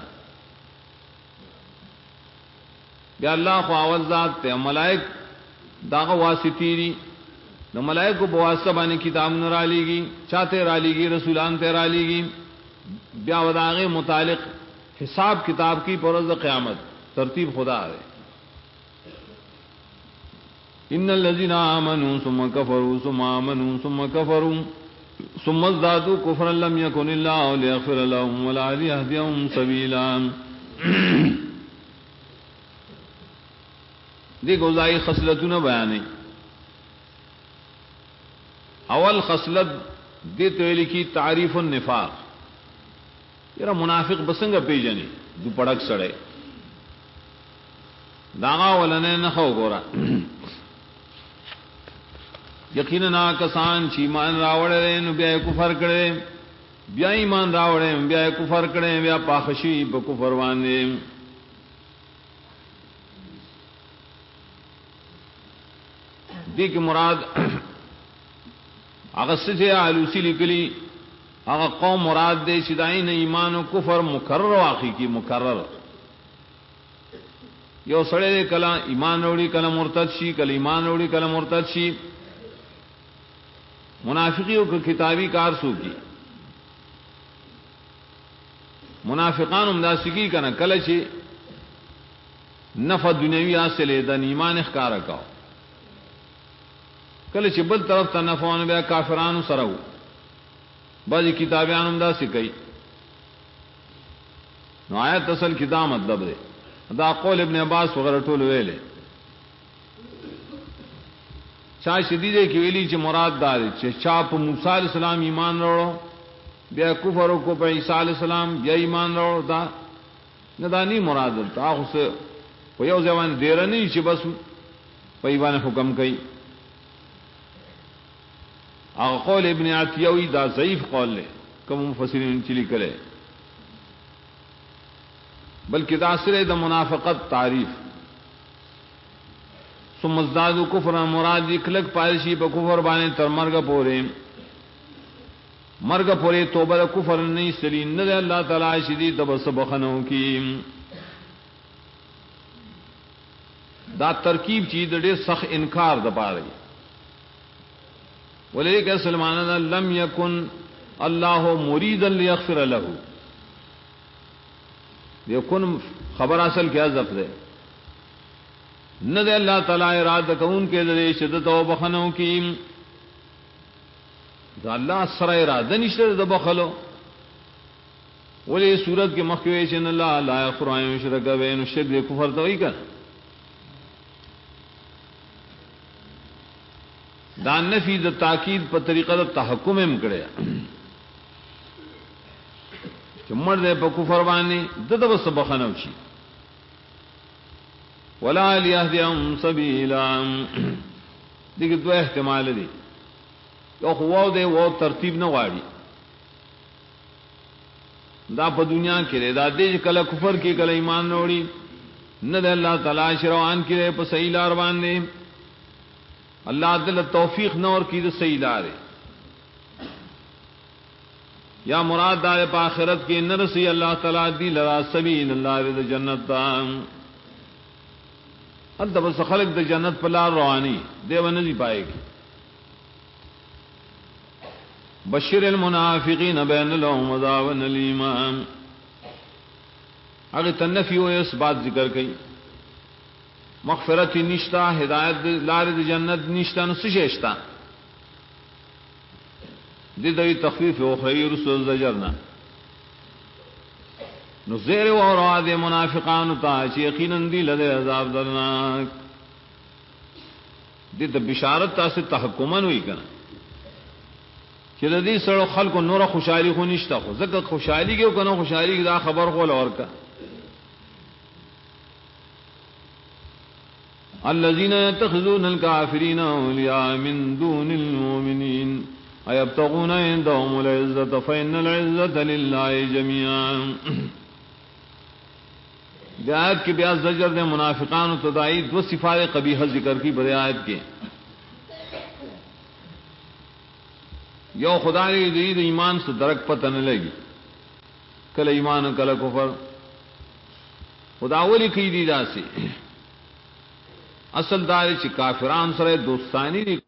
یا اللہ خواہد ذات تے ملائک داغ واسطیری دا ملائک کو بواسطہ بانے کتاب نرالی گی چاہتے رالی گی رسولان تے رالی گی بیا وداغ متعلق حساب کتاب کی پرز قیامت ترتیب خدا ہے ان الذين آمنوا ثم كفروا ثم آمنوا ثم كفروا ثم ازدادوا كفرا لم يكن الله ليغفر لهم ولا ليهديهم سبيلا دیکھو ذائی خصلتوں بیان اول خصلت دیتے لکھی تعریف النفاق یرا منافق بسنگ پی جنی دو پڑک سڑے داغا ولنے نخو گورا یقینا کسان چی ایمان راوڑے نو بیا کفر کرے بیا ایمان راوڑے بیا کفر کرے بیا پاخشی بکفر واندے دیکھ مراد اغسطے آلوسی لکلی اگر قوم مراد دے شدائین ایمان و کفر مکرر واقعی کی مکرر یو سڑے دے کلا ایمان روڑی کلا مرتد شی کلا ایمان روڑی کلا مرتد شی منافقیوں کو کتابی کار سو کی منافقان امداسکی کنا کلا چی نفع دنیاوی حاصلے دن ایمان اخکار کاؤ کلا چی بل طرف تا نفعان بیا کافرانو سرہو بعضی کتابیان امدہ سکئی نو آیت اصل کتاب مطلب دے دا قول ابن عباس وغیرہ ٹول ویلے چاہ شدیدے کی ویلی چھ مراد داری چھ چاہ پا موسیٰ علیہ السلام ایمان روڑو بیا کفرو کو پا عیسیٰ علیہ السلام بیا ایمان روڑو دا ندا نہیں مراد دلتا آخو سے یو زیوان دیرہ نہیں چھ بس پا ایوان حکم کئی آغا قول ابن عطیوی دا ضعیف قول لے کم مفسرین چلی کرے بلکہ دا سرے دا منافقت تعریف ثم ازدادوا کفرا مراد اکلک پارشی پا کفر بانے تر مرگ پورے مرگ پورے توبہ دا کفر نہیں سلین ندے اللہ تعالی شدید بس بخنوں کی دا ترکیب چیز دے سخ انکار دا پا رہی ولیک سلمانہ لم یکن اللہ مریدا لیغفر له یکن خبر اصل کیا ضبط ہے نہ دے اللہ تعالی ارادہ کون کے ذریعے شدت و بخنوں کی دا اللہ سر ارادہ نشتے دا بخلو ولی صورت کے مخویشن اللہ لا یغفر ان یشرک به شرک کفر تو ہی کر دا نفی دا تاکید په طریقه دا تحکم هم کړی چې مړ دې په کفر باندې د بس بخنو شي ولا لیهدیهم سبیلا دغه دوه احتمال دي یو خو دې و ترتیب نه غواړي دا په دنیا کې دا دې کله کفر کې کله ایمان نه وړي نه د الله تعالی شروعان کې په صحیح لار باندې اللہ دل توفیق نور کی تو صحیح لارے یا مراد دار پا آخرت کے نرسی اللہ تعالیٰ دی لرا سبیل اللہ رضا جنت دا حد بس خلق دا جنت پلا روانی دیو نزی پائے گی بشر المنافقین بین لهم عذاب علیم اگر تنفی ہوئے اس بات ذکر کئی مغفرت نشتا ہدایت لار جنت نشتا نسشتا دی تخفیف اخری رسول زجرنا نزیر و اوراد منافقان تا چی یقینا دی لدے عذاب درناک دی بشارت تا سے تحکمن ہوئی کنا چی دی سڑو خلق نور خوشحالی خو نشتا خو زکر خوشحالی کیوں کنا خوشحالی کی دا خبر خول اور کا الذين يتخذون الكافرين أولياء من دون المؤمنين أيبتغون عندهم العزة فإن العزة لله جميعا آیت کے بیاض زجر نے منافقان و تداعید دو صفات قبیحہ ذکر کی بڑے آیت کے یو خدا نے دید ایمان سے درک پتہ نہ لگی کل ایمان کل کفر خدا ولی کی دیدا سے اصل دار چی کافران سره دوستانی دی